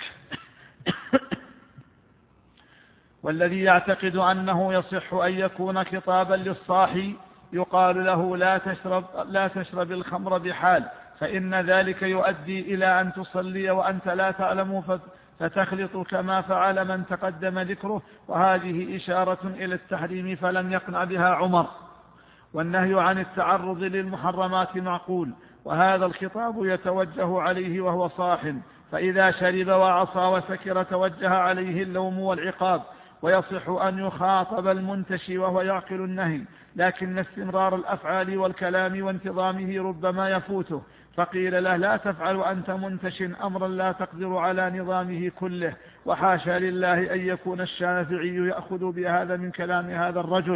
والذي يعتقد أنه يصح أن يكون خطابا للصاحي يقال له لا تشرب لا تشرب الخمر بحال فإن ذلك يؤدي إلى أن تصلي وأنت لا تعلم فتخلط كما فعل من تقدم ذكره، وهذه إشارة إلى التحريم فلم يقنع بها عمر. والنهي عن التعرض للمحرمات معقول، وهذا الخطاب يتوجه عليه وهو صاح، فإذا شرب وعصى وسكر توجه عليه اللوم والعقاب، ويصح أن يخاطب المنتشي وهو يعقل النهي، لكن استمرار الأفعال والكلام وانتظامه ربما يفوته، فقيل له لا تفعل أنت منتش أمرا لا تقدر على نظامه كله، وحاشا لله أن يكون الشافعي يأخذ بهذا من كلام هذا الرجل،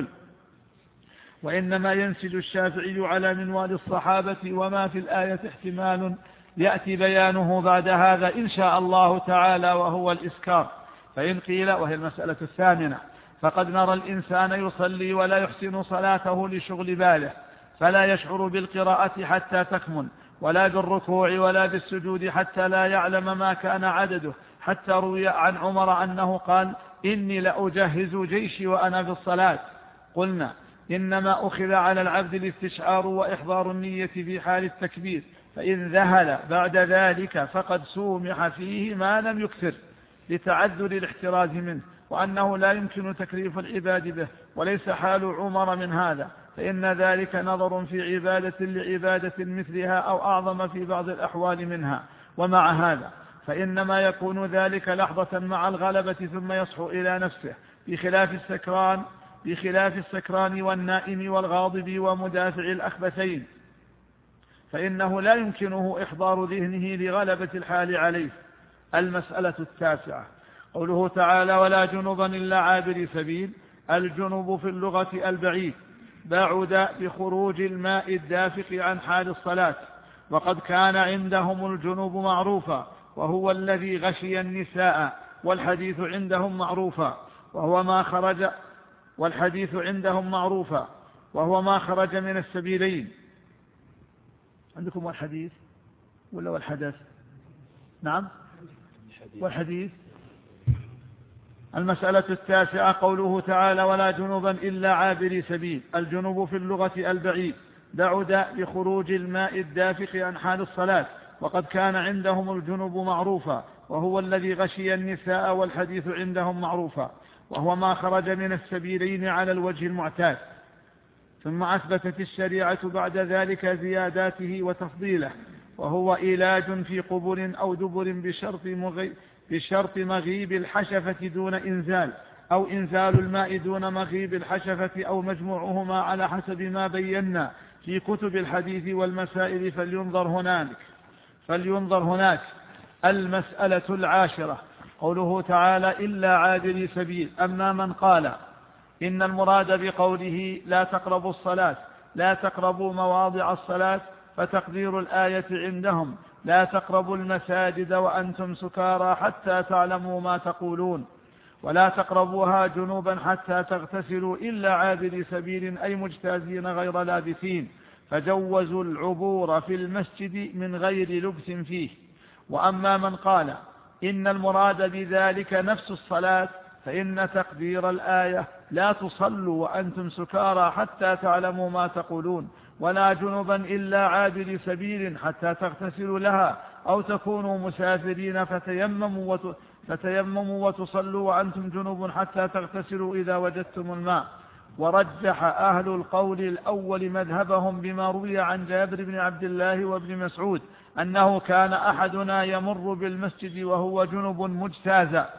وإنما ينسج الشافعي على منوال الصحابة، وما في الآية احتمال يأتي بيانه بعد هذا إن شاء الله تعالى، وهو الإسكار. فإن قيل، وهي المسألة الثامنة، فقد نرى الإنسان يصلي ولا يحسن صلاته لشغل باله، فلا يشعر بالقراءة حتى تكمل، ولا بالركوع ولا بالسجود حتى لا يعلم ما كان عدده، حتى روي عن عمر أنه قال إني لأجهز جيشي وأنا في الصلاة. قلنا إنما أخذ على العبد الاستشعار وإحضار النية في حال التكبير، فإن ذهل بعد ذلك فقد سومح فيه ما لم يكثر لتعذر الاحتراز منه، وأنه لا يمكن تكليف العباد به، وليس حال عمر من هذا، فإن ذلك نظر في عبادة لعبادة مثلها أو أعظم في بعض الأحوال منها. ومع هذا فإنما يكون ذلك لحظة مع الغلبة ثم يصحو إلى نفسه، بخلاف السكران بخلاف السكران والنائم والغاضب ومدافع الأخبثين، فإنه لا يمكنه إحضار ذهنه لغلبة الحال عليه. المسألة التاسعة، قوله تعالى ولا جنبا إلا عابر سبيل. الجنب في اللغة البعيد، بعد بخروج الماء الدافق عن حال الصلاة، وقد كان عندهم الجنب معروفا وهو الذي غشي النساء، والحديث عندهم معروفا وهو ما خرج والحديث عندهم معروفا وهو ما خرج من السبيلين. عندكم والحديث ولا والحدث؟ نعم والحديث. المسألة التاسعة، قوله تعالى ولا جنبا إلا عابري سبيل. الجنب في اللغة البعيد، بعد بخروج الماء الدافق عن حال الصلاة، وقد كان عندهم الجنب معروفا وهو الذي غشي النساء، والحديث عندهم معروفا وهو ما خرج من السبيلين على الوجه المعتاد. ثم أثبتت الشريعة بعد ذلك زياداته وتفضيله، وهو علاج في قبل أو دبر بشرط, مغي بشرط مغيب الحشفة دون إنزال، أو إنزال الماء دون مغيب الحشفة، أو مجموعهما على حسب ما بينا في كتب الحديث والمسائل، فلينظر هناك فلينظر هناك. المسألة العاشرة، قوله تعالى إلا عابري سبيل. أما من قال إن المراد بقوله لا تقربوا الصلاة لا تقربوا مواضع الصلاة، فتقدير الآية عندهم لا تقربوا المساجد وأنتم سكارى حتى تعلموا ما تقولون، ولا تقربوها جنوبا حتى تغتسلوا إلا عابري سبيل، أي مجتازين غير لابثين، فجوزوا العبور في المسجد من غير لبس فيه. وأما من قال إن المراد بذلك نفس الصلاة، فإن تقدير الآية لا تصلوا وأنتم سكارى حتى تعلموا ما تقولون، ولا جنبا إلا عابر سبيل حتى تغتسلوا لها، أو تكونوا مسافرين فتيمموا, وت... فتيمموا وتصلوا وأنتم جنوب حتى تغتسلوا إذا وجدتم الماء. ورجح أهل القول الأول مذهبهم بما روي عن جابر بن عبد الله وابن مسعود أنه كان أحدنا يمر بالمسجد وهو جنب مجتازا.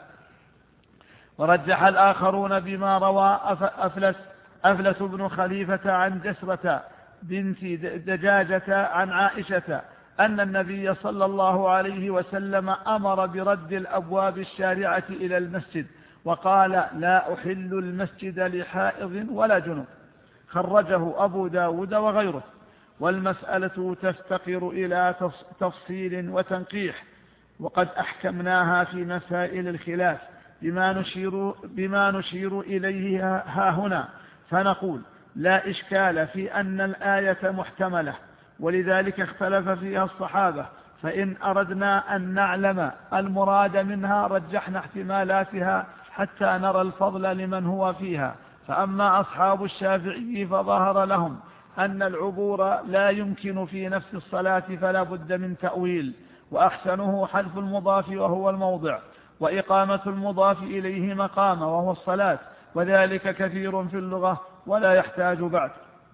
ورجح الآخرون بما روى أفلس, أفلس بن خليفة عن جسرة بنت دجاجة عن عائشة أن النبي صلى الله عليه وسلم أمر برد الأبواب الشارعة إلى المسجد، وقال لا أحل المسجد لحائض ولا جنوب. خرجه أبو داود وغيره. والمسألة تفتقر إلى تفصيل وتنقيح، وقد أحكمناها في مسائل الخلاف بما نشير, بما نشير إليه ها هنا، فنقول لا إشكال في أن الآية محتملة، ولذلك اختلف فيها الصحابة، فإن أردنا أن نعلم المراد منها رجحنا احتمالاتها حتى نرى الفضل لمن هو فيها. فأما أصحاب الشافعي فظهر لهم أن العبور لا يمكن في نفس الصلاة فلا بد من تأويل، وأحسنه حذف المضاف وهو الموضع، وإقامة المضاف إليه مقام وهو الصلاة، وذلك كثير في اللغة ولا يحتاج بعد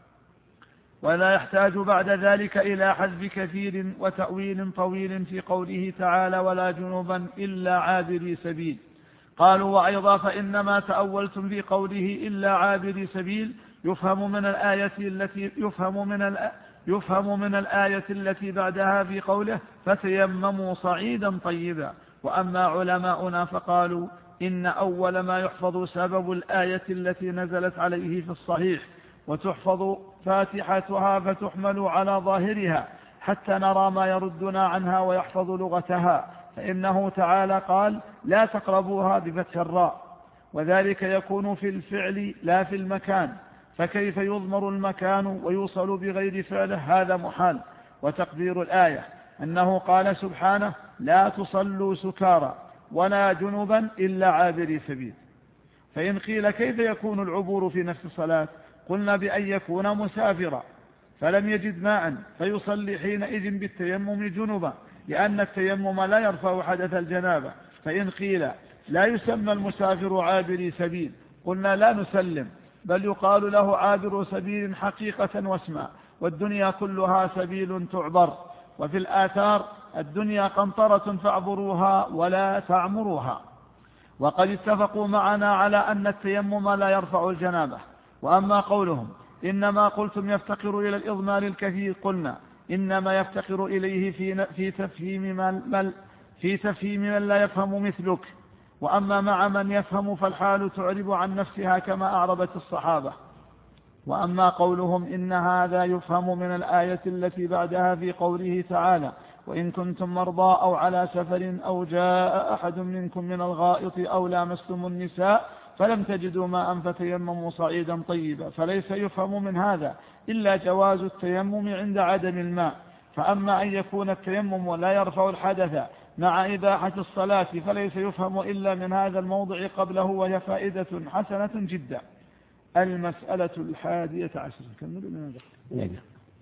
ولا يحتاج بعد ذلك إلى حذف كثير وتأويل طويل في قوله تعالى ولا جنوبا إلا عابري سبيل. قالوا وأيضا فإنما تأولتم في قوله إلا عابري سبيل يفهم من الآية التي يفهم من الآية يفهم من الآية التي بعدها في قوله فتيمموا صعيدا طيبا. وأما علماؤنا فقالوا إن أول ما يحفظ سبب الآية التي نزلت عليه في الصحيح، وتحفظ فاتحتها فتحمل على ظاهرها حتى نرى ما يردنا عنها ويحفظ لغتها، فإنه تعالى قال لا تقربوها بفتح الراء، وذلك يكون في الفعل لا في المكان، فكيف يضمر المكان ويوصل بغير فعله؟ هذا محال. وتقدير الآية أنه قال سبحانه لا تصلوا سكارى ولا جنبا إلا عابري سبيل. فإن قيل كيف يكون العبور في نفس الصلاة؟ قلنا بأن يكون مسافرا فلم يجد ماء فيصلي حينئذ بالتيمم جنبا، لأن التيمم لا يرفع حدث الجنابة. فإن قيل لا يسمى المسافر عابري سبيل، قلنا لا نسلم، بل يقال له عابر سبيل حقيقة واسما، والدنيا كلها سبيل تعبر، وفي الآثار الدنيا قنطرة فاعبروها ولا تعمروها. وقد اتفقوا معنا على أن التيمم لا يرفع الجنابة. وأما قولهم إنما قلتم يفتقر إلى الإضمار الكثير، قلنا إنما يفتقر إليه في في تفهيم من في تفهيم من لا يفهم مثلك. وأما مع من يفهم فالحال تعرب عن نفسها كما أعربت الصحابة. وأما قولهم إن هذا يفهم من الآية التي بعدها في قوله تعالى وإن كنتم مرضى أو على سفر أو جاء أحد منكم من الغائط أو لامستم النساء فلم تجدوا ماء فتيمموا صعيدا طيبا، فليس يفهم من هذا إلا جواز التيمم عند عدم الماء. فأما أن يكون التيمم ولا يرفع الحدث مع إباحة الصلاة فليس يفهم إلا من هذا الموضع قبله، وهي فائدة حسنة جدا. المسألة الحادية عشر. كملوا لماذا؟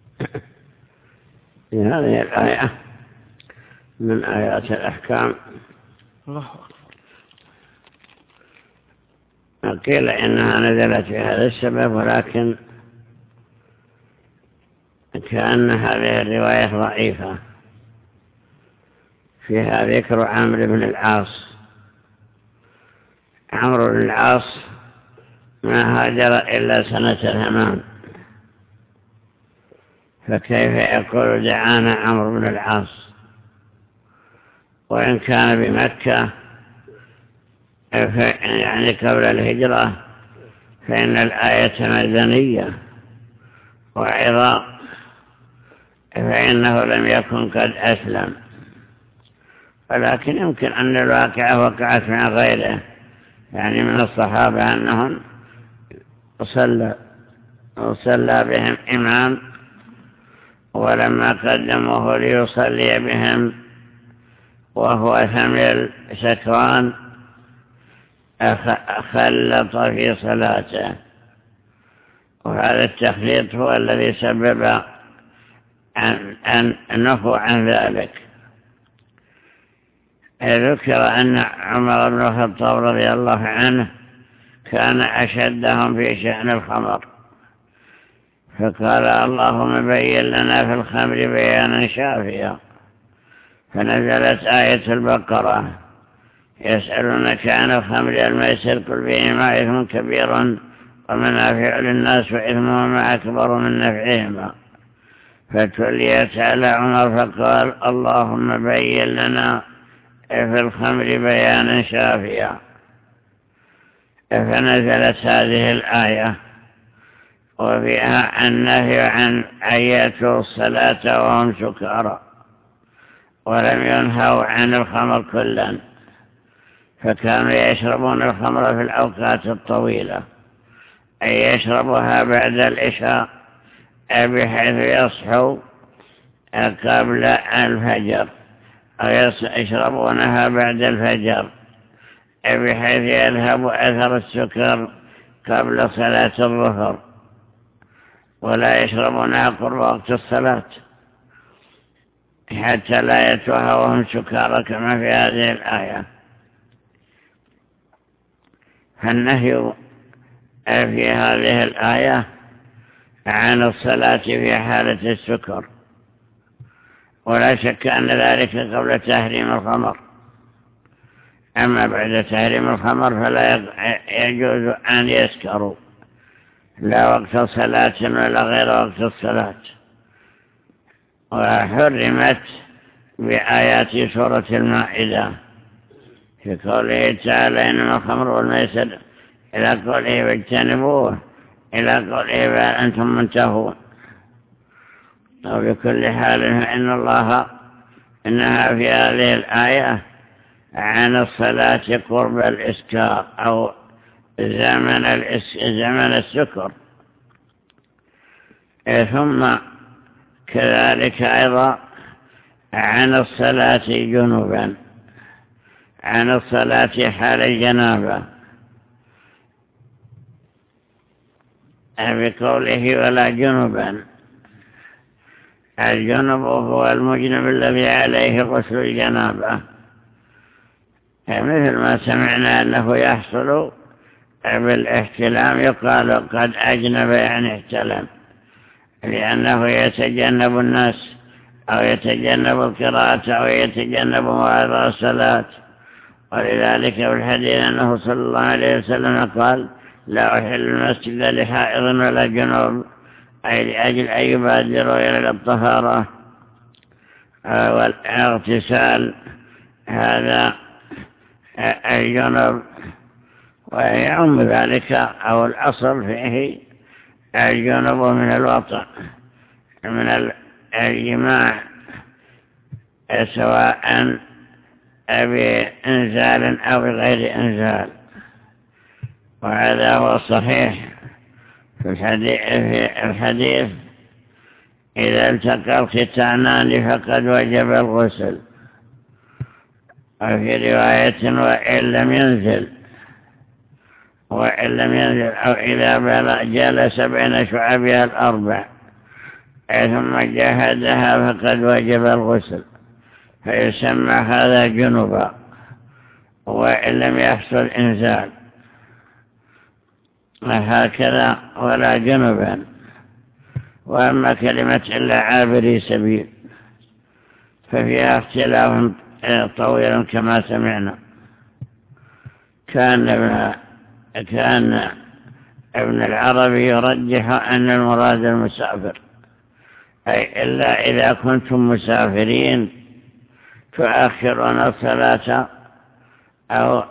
في هذه الآية من آيات الأحكام الله قيل إنها نزلت في هذا السبب، ولكن كأن هذه الرواية ضعيفة، فيها ذكر عمرو بن العاص. عمرو بن العاص ما هاجر إلا سنة ثمان، فكيف يقول دعانا عمرو بن العاص وإن كان بمكة يعني قبل الهجرة، فإن الآية مدنية، وأيضا فإنه لم يكن قد أسلم، ولكن يمكن أن الواقعة وقعت مع غيره، يعني من الصحابة أنهم صلى وصلى بهم إمام، ولما قدموه ليصلي بهم وهو ثمل سكران خلط في صلاته، وهذا التخليط هو الذي سبب أن نفوا عن ذلك. ذكر أن عمر بن الخطاب رضي الله عنه كان أشدهم في شأن الخمر، فقال اللهم بين لنا في الخمر بيانا شافيا، فنزلت آية البقرة يسألونك عن الخمر الميسر قل فيهما إثم كبير ومنافع للناس وإثمهما أكبر من نفعهما، فتليت على عمر فقال اللهم بين لنا في الخمر بيانا شافيا، فنزلت هذه الآية وفيها النهي عن أن يأتوا الصلاة وهم سكارى ولم ينهوا عن الخمر كلا، فكانوا يشربون الخمر في الأوقات الطويلة، أي يشربها بعد العشاء بحيث يصحوا قبل الفجر، أو يشربونها بعد الفجر بحيث يذهب أثر السكر قبل صلاة الظهر، ولا يشربونها قرب وقت الصلاة حتى لا يتوهوهم سكارى كما في هذه الآية. فالنهي في هذه الآية عن الصلاة في حالة السكر، ولا شك أن ذلك قبل تحريم الخمر. أما بعد تحريم الخمر فلا يجوز أن يسكروا لا وقت صلاة ولا غير وقت الصلاة. وحرمت بآيات سورة المائدة في قوله تعالى إنما الخمر والميسر إلى قوله واجتنبوه إلى قوله فأنتم منتهون. وبكل حال فإن الله إنها في هذه الآية عن الصلاة قرب الإسكار أو زمن, زمن السكر. ثم كذلك أيضا عن الصلاة جنوبا، عن الصلاة حال الجنابة بقوله ولا جنوبا. الجنوب هو المجنب الذي عليه غسل الجنابة، مثل ما سمعنا أنه يحصل بالاحتلام، يقال قد أجنب يعني احتلم، لأنه يتجنب الناس أو يتجنب القراءة أو يتجنب مواعظ الصلاة. ولذلك في الحديث أنه صلى الله عليه وسلم قال لا أحل المسجد لحائض ولا جنوب، أي لأجل أن يبادروا إلى الطهارة والاغتسال، هذا الجنوب. ويعم ذلك أو الأصل فيه الجنوب من الوطن، من الجماع، سواء بإنزال أو بغير إنزال. وهذا هو الصحيح في الحديث, في الحديث إذا التقى الختانان فقد وجب الغسل. وفي رواية وإن لم ينزل وإن لم ينزل أو إذا بلغ جلس بين شعبها الأربع ثم جهدها فقد وجب الغسل، فيسمى هذا جنبا وإن لم يحصل إنزال. هكذا ولا جنبا. وأما كلمة إلا عابري سبيل ففيها اختلاف طويل كما سمعنا. كان ابن, كان ابن العربي يرجح أن المراد المسافر، أي إلا إذا كنتم مسافرين تؤخرون الصلاة أو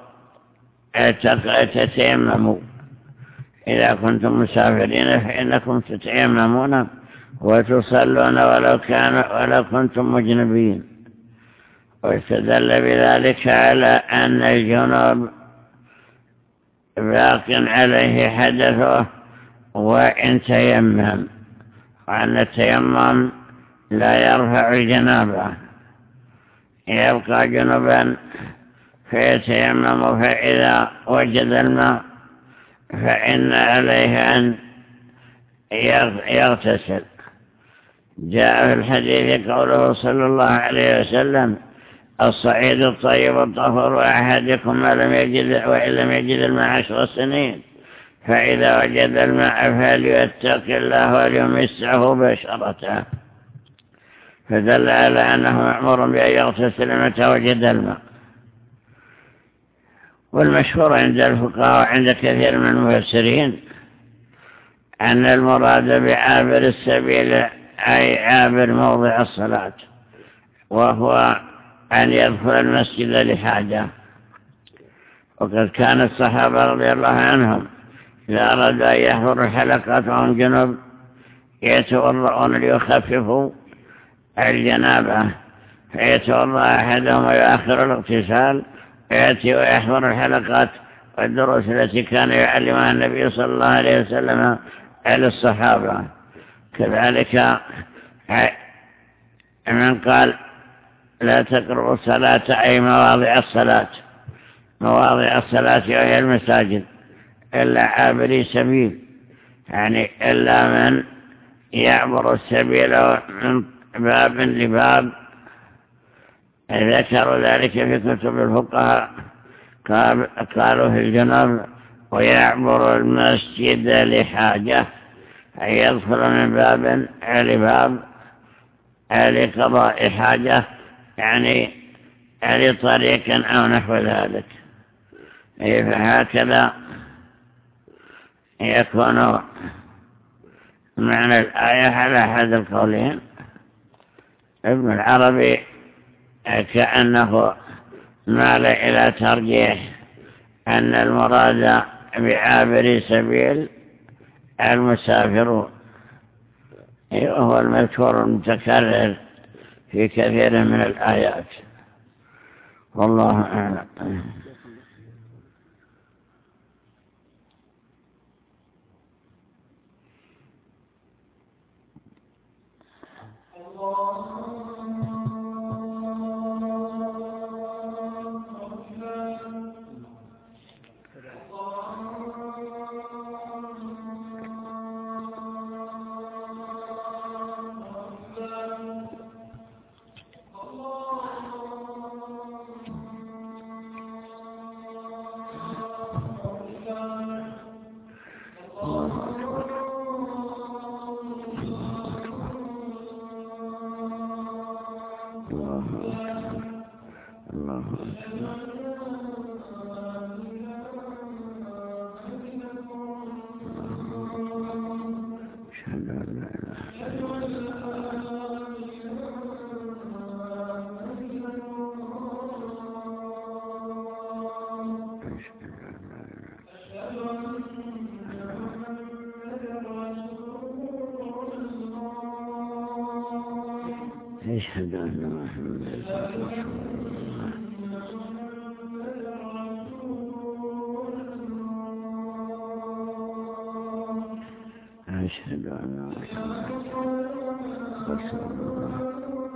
تتيمموا. إذا كنتم مسافرين فإنكم تتيممون وتصلون ولو كان ولو كنتم مجنبين. واستدل بذلك على أن الجنوب باق عليه حدثه وإن تيمم، وأن التيمم لا يرفع الجنابة، يبقى جنبا فيتيمم، فإذا وجد الماء فإن عليه أن يغتسل. جاء في الحديث قوله صلى الله عليه وسلم الصعيد الطيب الطهور أحدكم ما لم يجد وإن لم يجد الماء عشر سنين، فإذا وجد الماء فليتق الله وليمسه بشرته. فدل على أنه مأمور بأن يغتسل متى وجد الماء. والمشهور عند الفقهاء وعند كثير من المفسرين أن المراد بعابر السبيل أي عابر موضع الصلاة، وهو أن يدخل المسجد لحاجة. وقد كان الصحابة رضي الله عنهم إذا أرادوا أن يحضروا حلقات وهم جنوب يتورعون ليخففوا الجنابة، فيتوضأ أحدهم ويؤخر الاغتسال، يأتي ويحضر الحلقات والدروس التي كان يعلمها النبي صلى الله عليه وسلم على الصحابة. كذلك من قال لا تقربوا الصلاة أي مواضع الصلاة، مواضع الصلاة وهي المساجد، إلا عابري سبيل، يعني إلا من يعبر السبيل من باب لباب. ذكروا ذلك في كتب الفقهاء، قالوا في الجنوب ويعبر المسجد لحاجة، أي يدخل من باب لباب لقضاء حاجة، يعني لطريق أو نحو ذلك. فهكذا يكون معنى الآية على أحد القولين. ابن العربي كأنه مال إلى ترجيح أن المراد بعابر سبيل المسافرون، وهو المذكور المتكرر في كثير من الآيات، والله أعلم. أشهد أن محمدا أشهد أن محمدا رسول الله.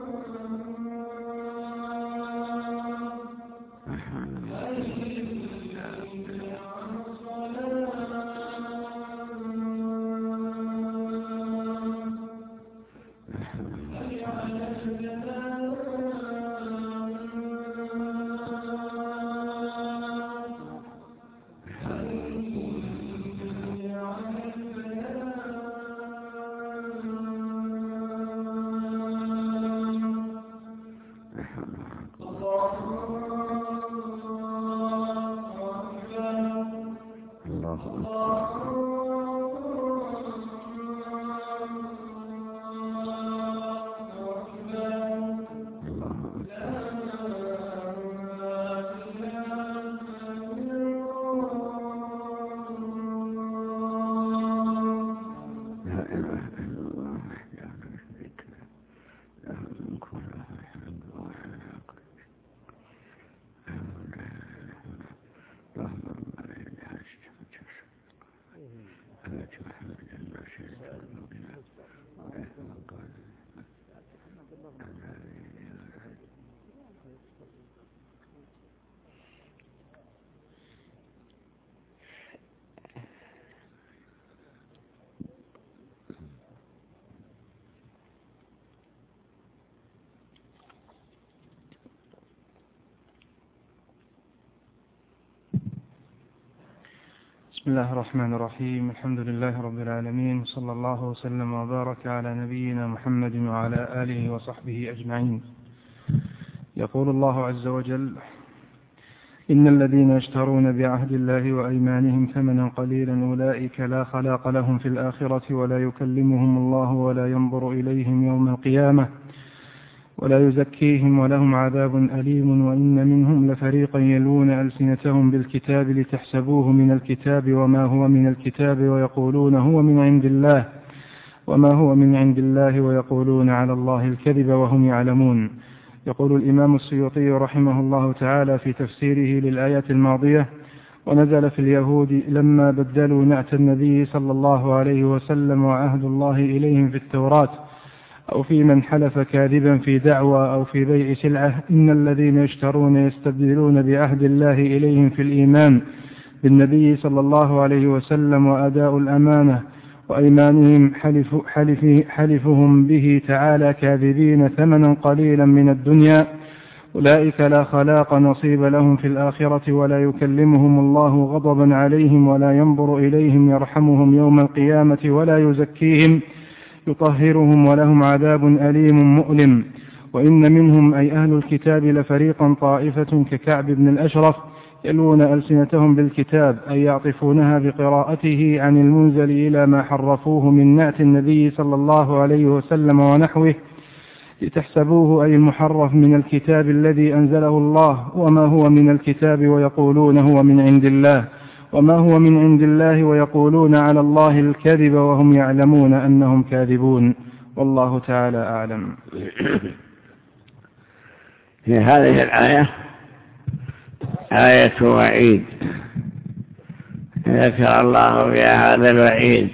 بسم الله الرحمن الرحيم. الحمد لله رب العالمين، صلى الله وسلم وبارك على نبينا محمد وعلى آله وصحبه أجمعين. يقول الله عز وجل: إن الذين يشترون بعهد الله وأيمانهم ثمنا قليلا أولئك لا خلاق لهم في الآخرة ولا يكلمهم الله ولا ينظر إليهم يوم القيامة ولا يزكيهم ولهم عذاب أليم. وإن منهم لفريقا يلوون ألسنتهم بالكتاب لتحسبوه من الكتاب وما هو من الكتاب ويقولون هو من عند الله وما هو من عند الله ويقولون على الله الكذب وهم يعلمون. يقول الإمام السيوطي رحمه الله تعالى في تفسيره للآية الماضية: ونزل في اليهود لما بدلوا نعت النبي صلى الله عليه وسلم وعهد الله إليهم في التوراة، أو في من حلف كاذبا في دعوى أو في بيع سلعة، إن الذين يشترون يستبدلون بعهد الله إليهم في الإيمان بالنبي صلى الله عليه وسلم وأداء الأمانة وأيمانهم حلف حلف حلفهم به تعالى كاذبين ثمنا قليلا من الدنيا، أولئك لا خلاق نصيب لهم في الآخرة ولا يكلمهم الله غضبا عليهم ولا ينظر إليهم يرحمهم يوم القيامة ولا يزكيهم يطهرهم ولهم عذاب أليم مؤلم. وإن منهم أي أهل الكتاب لفريقا طائفة ككعب بن الأشرف يلون ألسنتهم بالكتاب، أي يعطفونها بقراءته عن المنزل إلى ما حرفوه من نعت النبي صلى الله عليه وسلم ونحوه، لتحسبوه أي المحرف من الكتاب الذي أنزله الله، وما هو من الكتاب ويقولون هو من عند الله، وما هو من عند الله ويقولون على الله الكذب وهم يعلمون أنهم كاذبون. والله تعالى أعلم. في هذه الآية آية وعيد، ذكر الله فيها هذا الوعيد،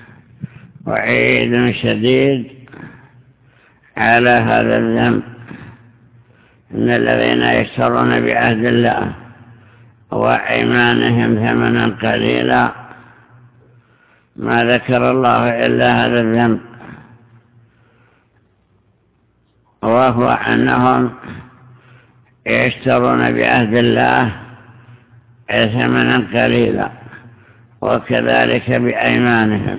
وعيد شديد على هذا الذنب، إن الذين يشترون بعهد الله وأيمانهم ثمنا قليلا، ما ذكر الله إلا هذا الذنب، وهو أنهم يشترون بعهد الله ثمنا قليلا، وكذلك بأيمانهم.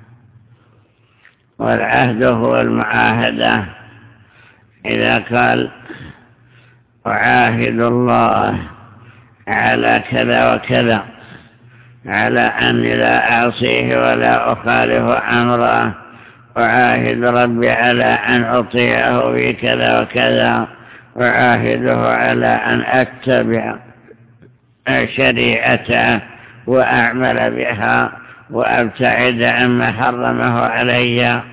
والعهد هو المعاهدة، إذا قال أعاهد الله على كذا وكذا، على أني لا أعصيه ولا أخالف أمره، أعاهد ربي على أن أطيعه في كذا وكذا، أعاهده على أن أتبع شريعته وأعمل بها وأبتعد عما حرمه علي.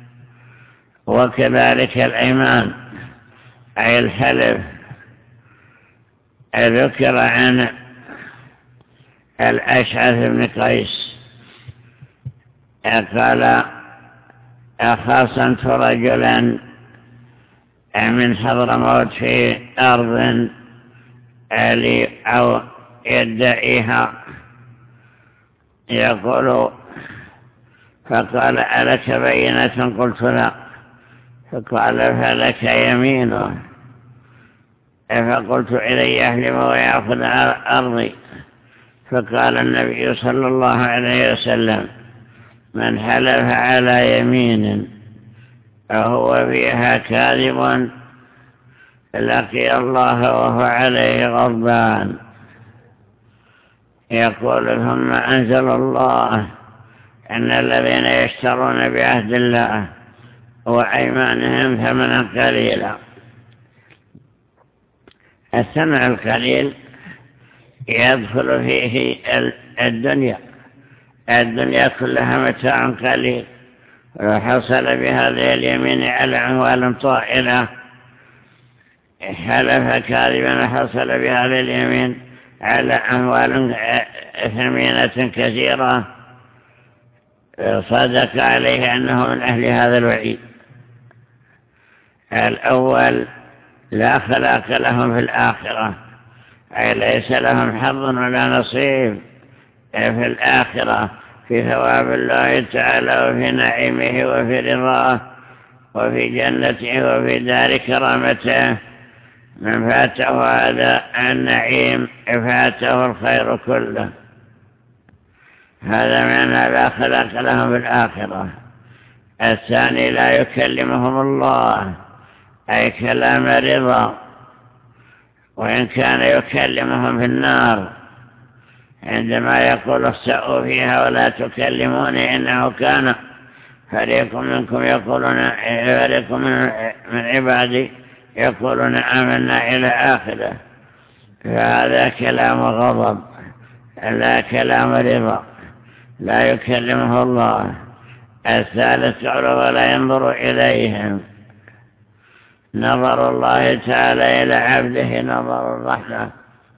وكذلك الأيمان أي الحلف. ذكر عن الأشعث بن قيس قال: خاصمت رجلا من حضرموت في أرض لي أو يدعيها، يقول، فقال: ألك بينة؟ قلت لا. فقال: فلك يمينه. فقلت: إلي يحلم ويأخذ أرضي. فقال النبي صلى الله عليه وسلم: من حلف على يمين فهو فيها كاذب لقي الله وهو عليه غضبان. يقول: ثم أنزل الله أن الذين يشترون بعهد الله وأيمانهم ثمنا قليلا. الثمن القليل يدخل فيه الدنيا، الدنيا كلها متاع قليل. ولو حصل بهذه اليمين على أموال طائلة، حلف كاذبا وحصل بهذه اليمين على أموال ثمينة كثيرة، صدق عليه أنه من أهل هذا الوعيد. الأول: لا خلاق لهم في الآخرة، أي ليس لهم حظ ولا نصيب في الآخرة في ثواب الله تعالى وفي نعيمه وفي رضاه وفي جنته وفي دار كرامته. من فاته هذا النعيم فاته الخير كله. هذا معنى لا خلاق لهم في الآخرة. الثاني: لا يكلمهم الله، أي كلام رضا، وإن كان يكلمهم في النار عندما يقول: اخسأوا فيها ولا تكلموني إنه كان فريق منكم يقولون، فريق من عبادي يقولون آمنا إلى آخره. فهذا كلام غضب، لا كلام رضا، لا يكلمه الله. الثالث: ولا ينظر إليهم، نظر الله تعالى إلى عبده نظر الرحمة،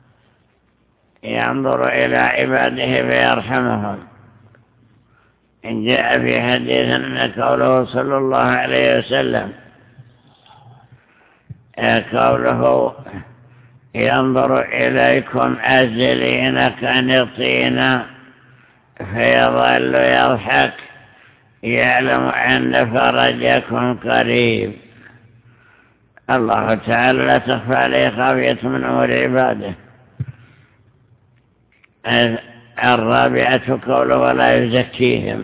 ينظر إلى عباده فيرحمهم. إن جاء في حديث أن قوله صلى الله عليه وسلم قوله ينظر إليكم أزلين قانطين فيظل يضحك يعلم أن فرجكم قريب. الله تعالى لا تخفى عليه خافية من أمور عباده. الرابعة قوله ولا يزكيهم.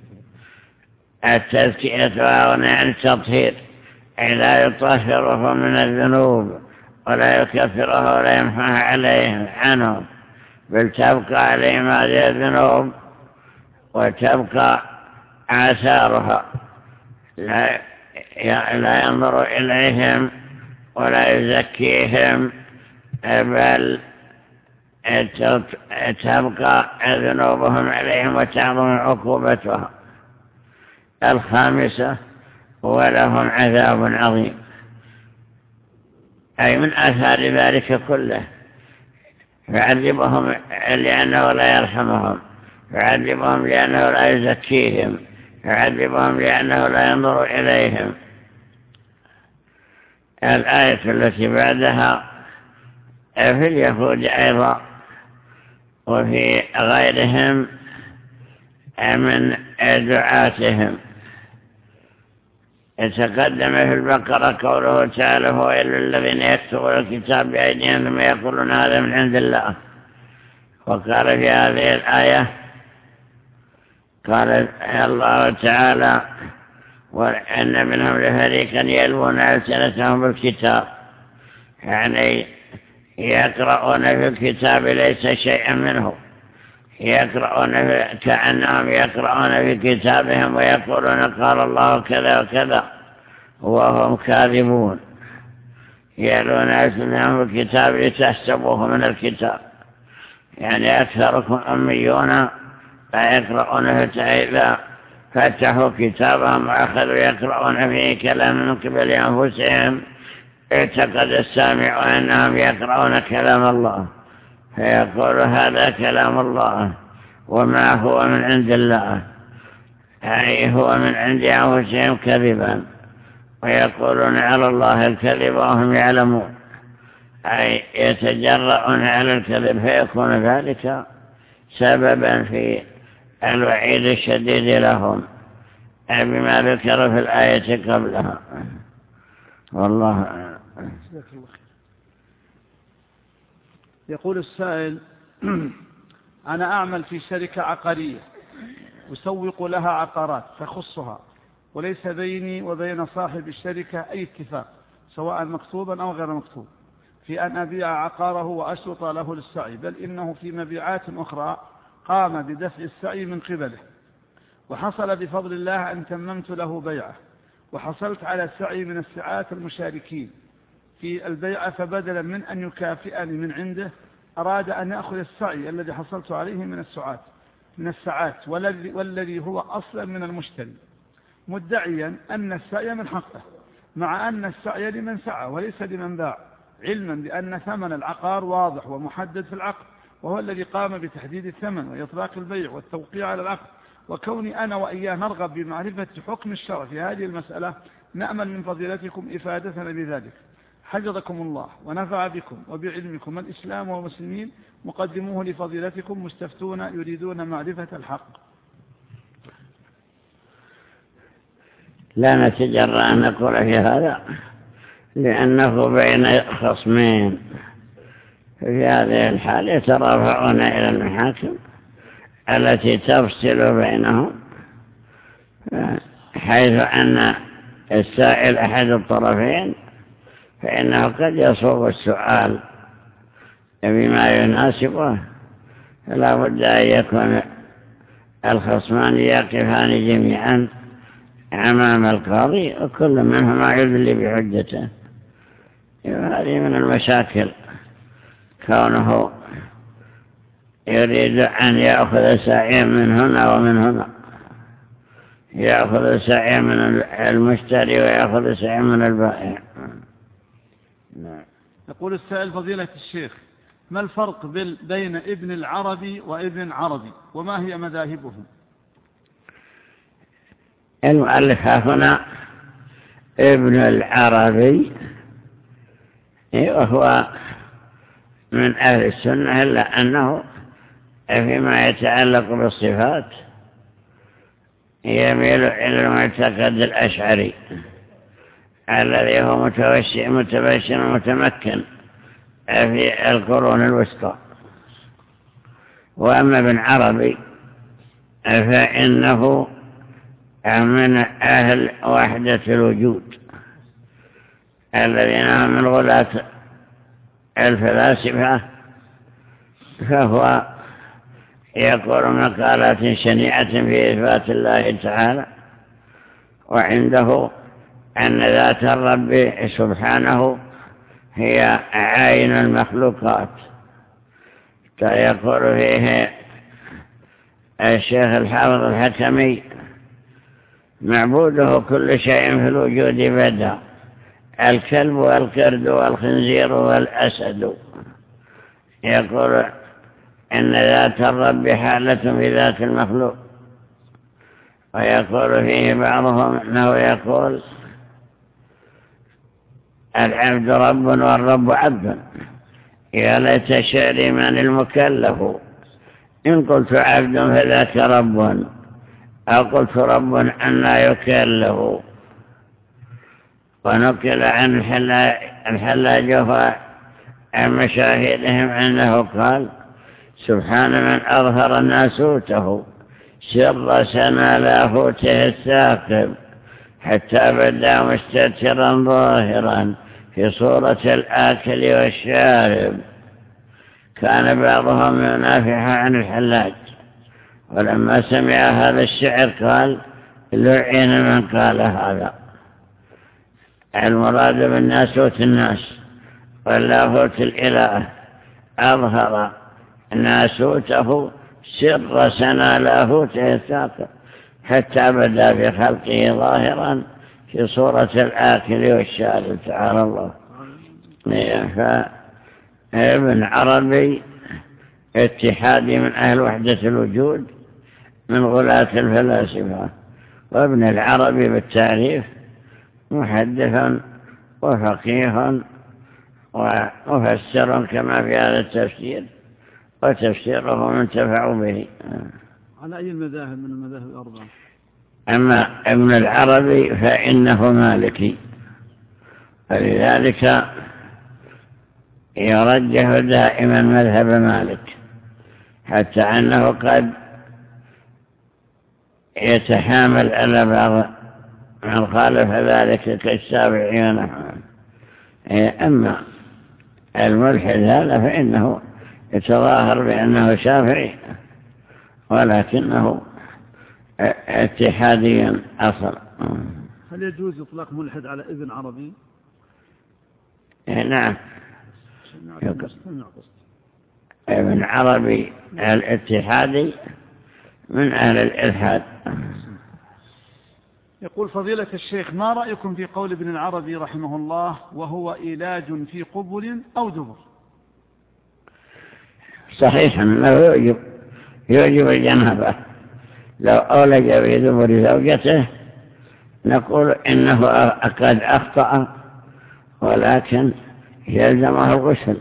التزكية هنا يعني التطهير، أي لا يطهرهم من الذنوب ولا يكفره ولا يمحها عليهم عنهم، بل تبقى عليهم هذه الذنوب وتبقى آثارها. لا لا ينظر إليهم ولا يزكيهم، بل تبقى ذنوبهم عليهم وتعظم عقوبتها. الخامسة ولهم عذاب عظيم، أي من آثار ذلك كله. فعذبهم لأنه لا يرحمهم، فعذبهم لأنه لا يزكيهم، فعذبهم لأنه لا ينظر إليهم. الآية التي بعدها في اليهود أيضا وفي غيرهم من دعاتهم. يتقدم في البقرة قوله تعالى فويل للذين يكتبون الكتاب بأيديهم ثم يقولون هذا من عند الله. وقال في هذه الآية قال الله تعالى وأن منهم لفريقا يلوون ألسنتهم بالكتاب، يعني يقرؤون في الكتاب ليس شيئا منه، يقرؤون كأنهم يقرؤون في كتابهم ويقولون قال الله كذا وكذا وهم كاذبون. يلون ألسنتهم بالكتاب لتحسبوه من الكتاب، يعني أكثركم أميون لا يقرؤون فإذا فتحوا كتابهم وأخذوا يقرؤون فيه كلام من قبل أنفسهم اعتقد السامع أنهم يقرؤون كلام الله، فيقول هذا كلام الله وما هو من عند الله، أي هو من عند أنفسهم كذبا، ويقولون على الله الكذب وهم يعلمون، أي يتجرؤون على الكذب، فيكون ذلك سببا في الوعيد الشديد لهم بما ذكر في الآية قبلها. والله يقول السائل أنا أعمل في شركة عقارية أسوق لها عقارات تخصها، وليس بيني وبين صاحب الشركة أي اتفاق سواء مكتوبا أو غير مكتوب في أن أبيع عقاره وأشرط له للسعي، بل إنه في مبيعات أخرى قام بدفع السعي من قبله، وحصل بفضل الله أن تممت له بيعه، وحصلت على السعي من الساعات المشاركين في البيعة، فبدلا من أن يكافئني من عنده أراد أن يأخذ السعي الذي حصلت عليه من الساعات من الساعات والذي, والذي هو أصلا من المشتري، مدعيا أن السعي من حقه، مع أن السعي لمن سعى وليس لمن باع، علما بأن ثمن العقار واضح ومحدد في العقد، وهو الذي قام بتحديد الثمن وإطلاق البيع والتوقيع على العقد. وكوني أنا وإياه نرغب بمعرفة حكم الشرع في هذه المسألة، نأمل من فضيلتكم إفادتنا بذلك، حفظكم الله ونفع بكم وبعلمكم الإسلام والمسلمين، مقدموه لفضيلتكم مستفتون يريدون معرفة الحق. لا نتجرأ أن نقول في هذا، لأنه بين خصمين، في هذه الحال يترافعون إلى المحاكم التي تفصل بينهم، حيث أن السائل أحد الطرفين فإنه قد يصوب السؤال بما يناسبه، فلا بد أن يكون الخصمان يقفان جميعا أمام القاضي وكل منهما يدلي بحجته. هذه من المشاكل، كونه يريد أن يأخذ سعيا من هنا ومن هنا، يأخذ سعيا من المشتري ويأخذ سعيا من البائع. نعم. يقول السائل فضيلة الشيخ: ما الفرق بين ابن العربي وابن عربي، وما هي مذاهبهم؟ المؤلف هنا ابن العربي وهو من أهل السنة، إلا أنه فيما يتعلق بالصفات يميل إلى المعتقد الأشعري الذي هو متبشر ومتمكن في القرون الوسطى. وأما ابن عربي فإنه من أهل وحدة الوجود الذين هم من غلاة الفلاسفة، فهو يقول مقالات شنيعة في إثبات الله تعالى، وعنده أن ذات الرب سبحانه هي عين المخلوقات. يقول فيه الشيخ الحافظ الحكمي: معبوده كل شيء في الوجود بدا، الكلب والقرد والخنزير والأسد. يقول إن ذات الرب حالة في ذات المخلوق. ويقول فيه بعضهم أنه يقول: العبد رب والرب عبد، يا ليت شعري من المكلف، إن قلت عبد فذاك رب، أو قلت رب أن لا يكلف. ونقل عن الحلاج عن مشاهدهم أنه قال: سبحان من أظهر ناسوته سر سنا لاهوته الثاقب، حتى بدا مستترا ظاهرا في صورة الآكل والشارب. كان بعضهم ينافح عن الحلاج، ولما سمع هذا الشعر قال: لعن من قال هذا. المراد بالناسوت الناس، واللاهوت الإله. أظهر ناسوته سر سنا لاهوته الثاقب، حتى بدا في خلقه ظاهرا في صورة الآكل والشارب. تعالى الله. فابن عربي اتحادي من أهل وحدة الوجود من غلاة الفلاسفة. وابن العربي بالتعريف محدث وفقيه ومفسر كما في هذا التفسير، وتفسيره منتفع به. على أي المذاهب من المذاهب الأربعة؟ أما ابن العربي فإنه مالكي، ولذلك يرجح دائما مذهب مالك، حتى أنه قد يتحامل على بعض من خالف ذلك كالشافعي ونحوه. أما الملحد هذا فإنه يتظاهر بأنه شافعي، ولكنه اتحاديا أصلا. هل يجوز إطلاق ملحد على ابن عربي؟ نعم. ابن عربي الاتحادي من أهل الإلحاد. يقول فضيلة الشيخ: ما رأيكم في قول ابن العربي رحمه الله: وهو علاج في قبل أو دبر؟ صحيح أنه يوجب يوجب الجنابة. لو أولج في دبر زوجته نقول إنه قد أخطأ، ولكن يلزمه الغسل.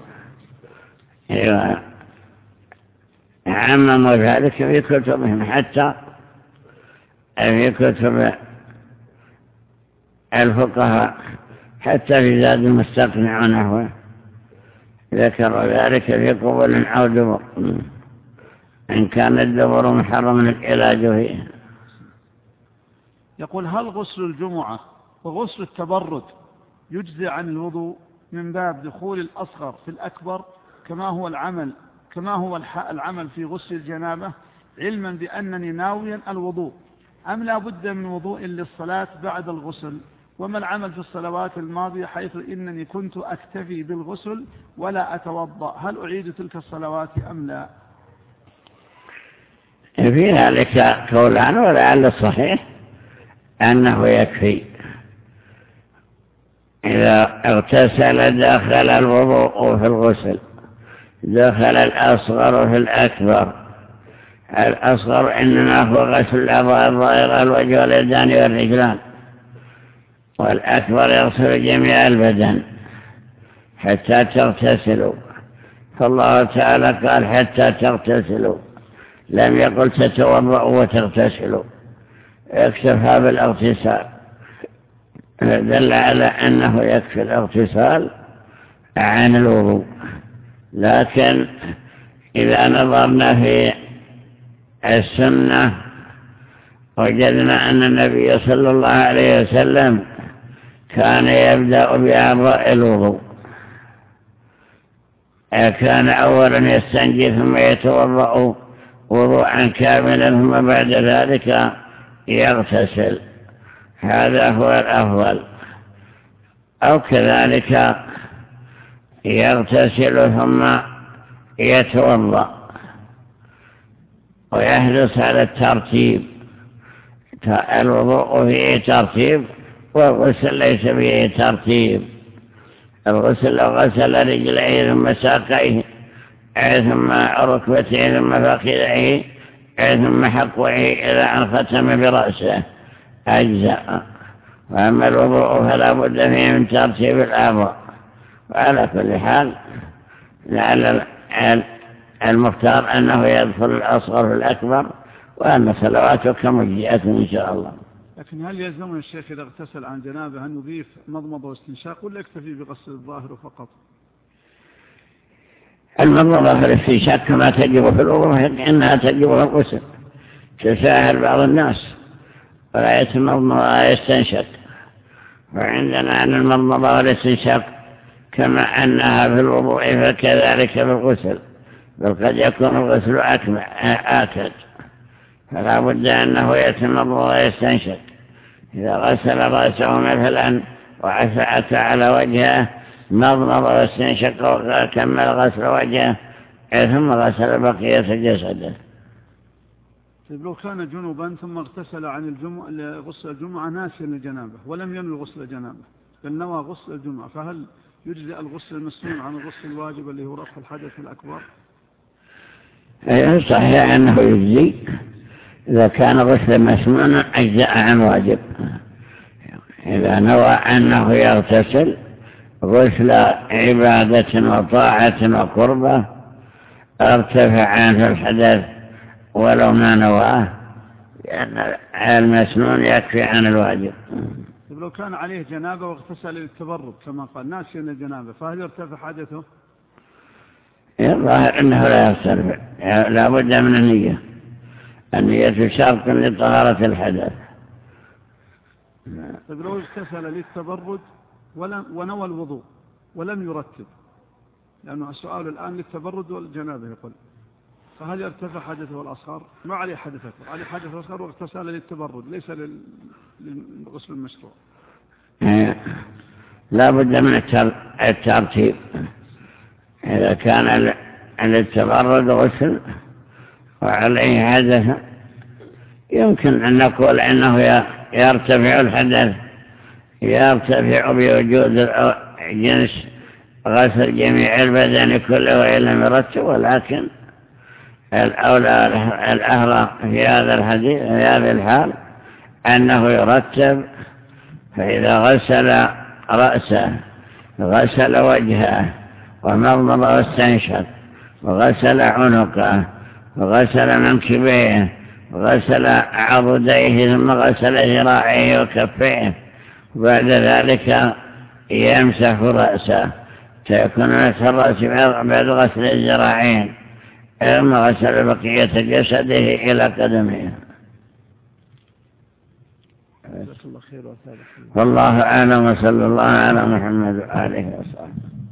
عمموا ذلك في كتبهم، حتى في كتب الفقهاء، حتى في زاد المستقنع ونحوه ذكروا ذلك في قبل أو دبر، إن كان الدبر محرم العلاج فيه. يقول: هل غسل الجمعة وغسل التبرد يجزي عن الوضوء من باب دخول الأصغر في الأكبر، كما هو العمل كما هو العمل في غسل الجنابة، علما بأنني ناويا الوضوء، أم لا بد من وضوء للصلاة بعد الغسل؟ وما العمل في الصلوات الماضية حيث إنني كنت أكتفي بالغسل ولا أتوضأ، هل أعيد تلك الصلوات أم لا؟ في ذلك قولان، ولعل الصحيح أنه يكفي إذا اغتسل دخل الوضوء في الغسل، دخل الأصغر في الأكبر. الأصغر إنما هو غسل الأعضاء الظاهرة الوجه واليدان والرجلان، والأكبر يغسل جميع البدن حتى تغتسلوا. فالله تعالى قال حتى تغتسلوا، لم يقل تتوضأوا وتغتسلوا، اكتفى بالاغتسال، دل على أنه يكفي الاغتسال عن الوضوء. لكن إذا نظرنا في السنة وجدنا أن النبي صلى الله عليه وسلم كان يبدأ بأعضاء الوضوء، كان أولا يستنجي ثم يتوضأ وضوءا كاملا ثم بعد ذلك يغتسل، هذا هو الأفضل. أو كذلك يغتسل ثم يتوضأ، ويحرص على الترتيب، الوضوء فيه ترتيب والغسل ليس فيه ترتيب. الغسل لو غسل رجليه ثم ساقيه ثم ركبتيه ثم فخذيه ثم حقويه إلى أن ختم برأسه أجزاء. وأما الوضوء فلا بد فيه من ترتيب الأعضاء. وعلى كل حال لعل المختار أنه يدخل الأصغر في الأكبر، وأن صلواته كمجيئة إن شاء الله. لكن هل يلزم الشيخ إذا اغتسل عن جنابه أن يضيف مضمضة واستنشاق ولا يكتفي بغسل الظاهر فقط؟ المضمضة في الاستنشاق كما تجب في الوضوء إنها تجب في الغسل، تساهل بعض الناس ولا يتمضمض ولا يستنشق. وعندنا أن المضمضة والاستنشاق كما أنها في الوضوء فكذلك في الغسل، بل قد يكون الغسل آكد، فلا بد أنه يتمضمض ويستنشق. إذا غسل رأسه مثلا وعفعت على وجهه مضمض واستنشق وكمل غسل وجهه ثم غسل بقية جسده. طيب لو كان جنوبا ثم اغتسل عن الجمعة غسل الجمعة ناسيا الجنابة ولم ينوي غسل الجنابة بل نوى غسل الجمعة، فهل يجزئ الغسل المسنون عن الغسل الواجب اللي هو رفع الحدث الأكبر؟ أي صحيح أنه يجزي إذا كان غسل مسنون أجزأ عن واجب. إذا نوى أنه يغتسل غسل عبادة وطاعة وقربة ارتفع عنه الحدث ولو ما نواه، لأن المسنون يكفي عن الواجب. لو كان عليه جنابة واغتسل للتبرد كما قال ناسيا الجنابة، فهل يرتفع حدثه؟ الظاهر أنه لا يرتفع، لا بد من النية. النية شرط لطهارة الحدث. طيب لو اغتسل للتبرد ونوى الوضوء ولم يرتب، لأنه السؤال الآن للتبرد والجنابة يقول، فهل يرتفع حدثه الأصغر؟ ما عليه حدث أكبر، عليه حدث أصغر واغتسل للتبرد ليس للغسل المشروع. لا بد من الترتيب. إذا كان للتبرد غسل وعليه حدث يمكن أن نقول أنه يرتفع الحدث، يرتفع بوجود جنس غسل جميع البدن كله وإن لم يرتب، ولكن الأولى الأهرى في هذا الحديث في هذه الحال أنه يرتب. فإذا غسل رأسه غسل وجهه ومضمض واستنشق وغسل عنقه وغسل منكبيه وغسل عضديه ثم غسل ذراعيه وكفيه، وبعد ذلك يمسح رأسه، فيكون مسح الرأس بعد غسل الذراعين ثم غسل بقية جسده إلى قدمه. والله أعلم، وصلى الله على محمد وآله وصحبه.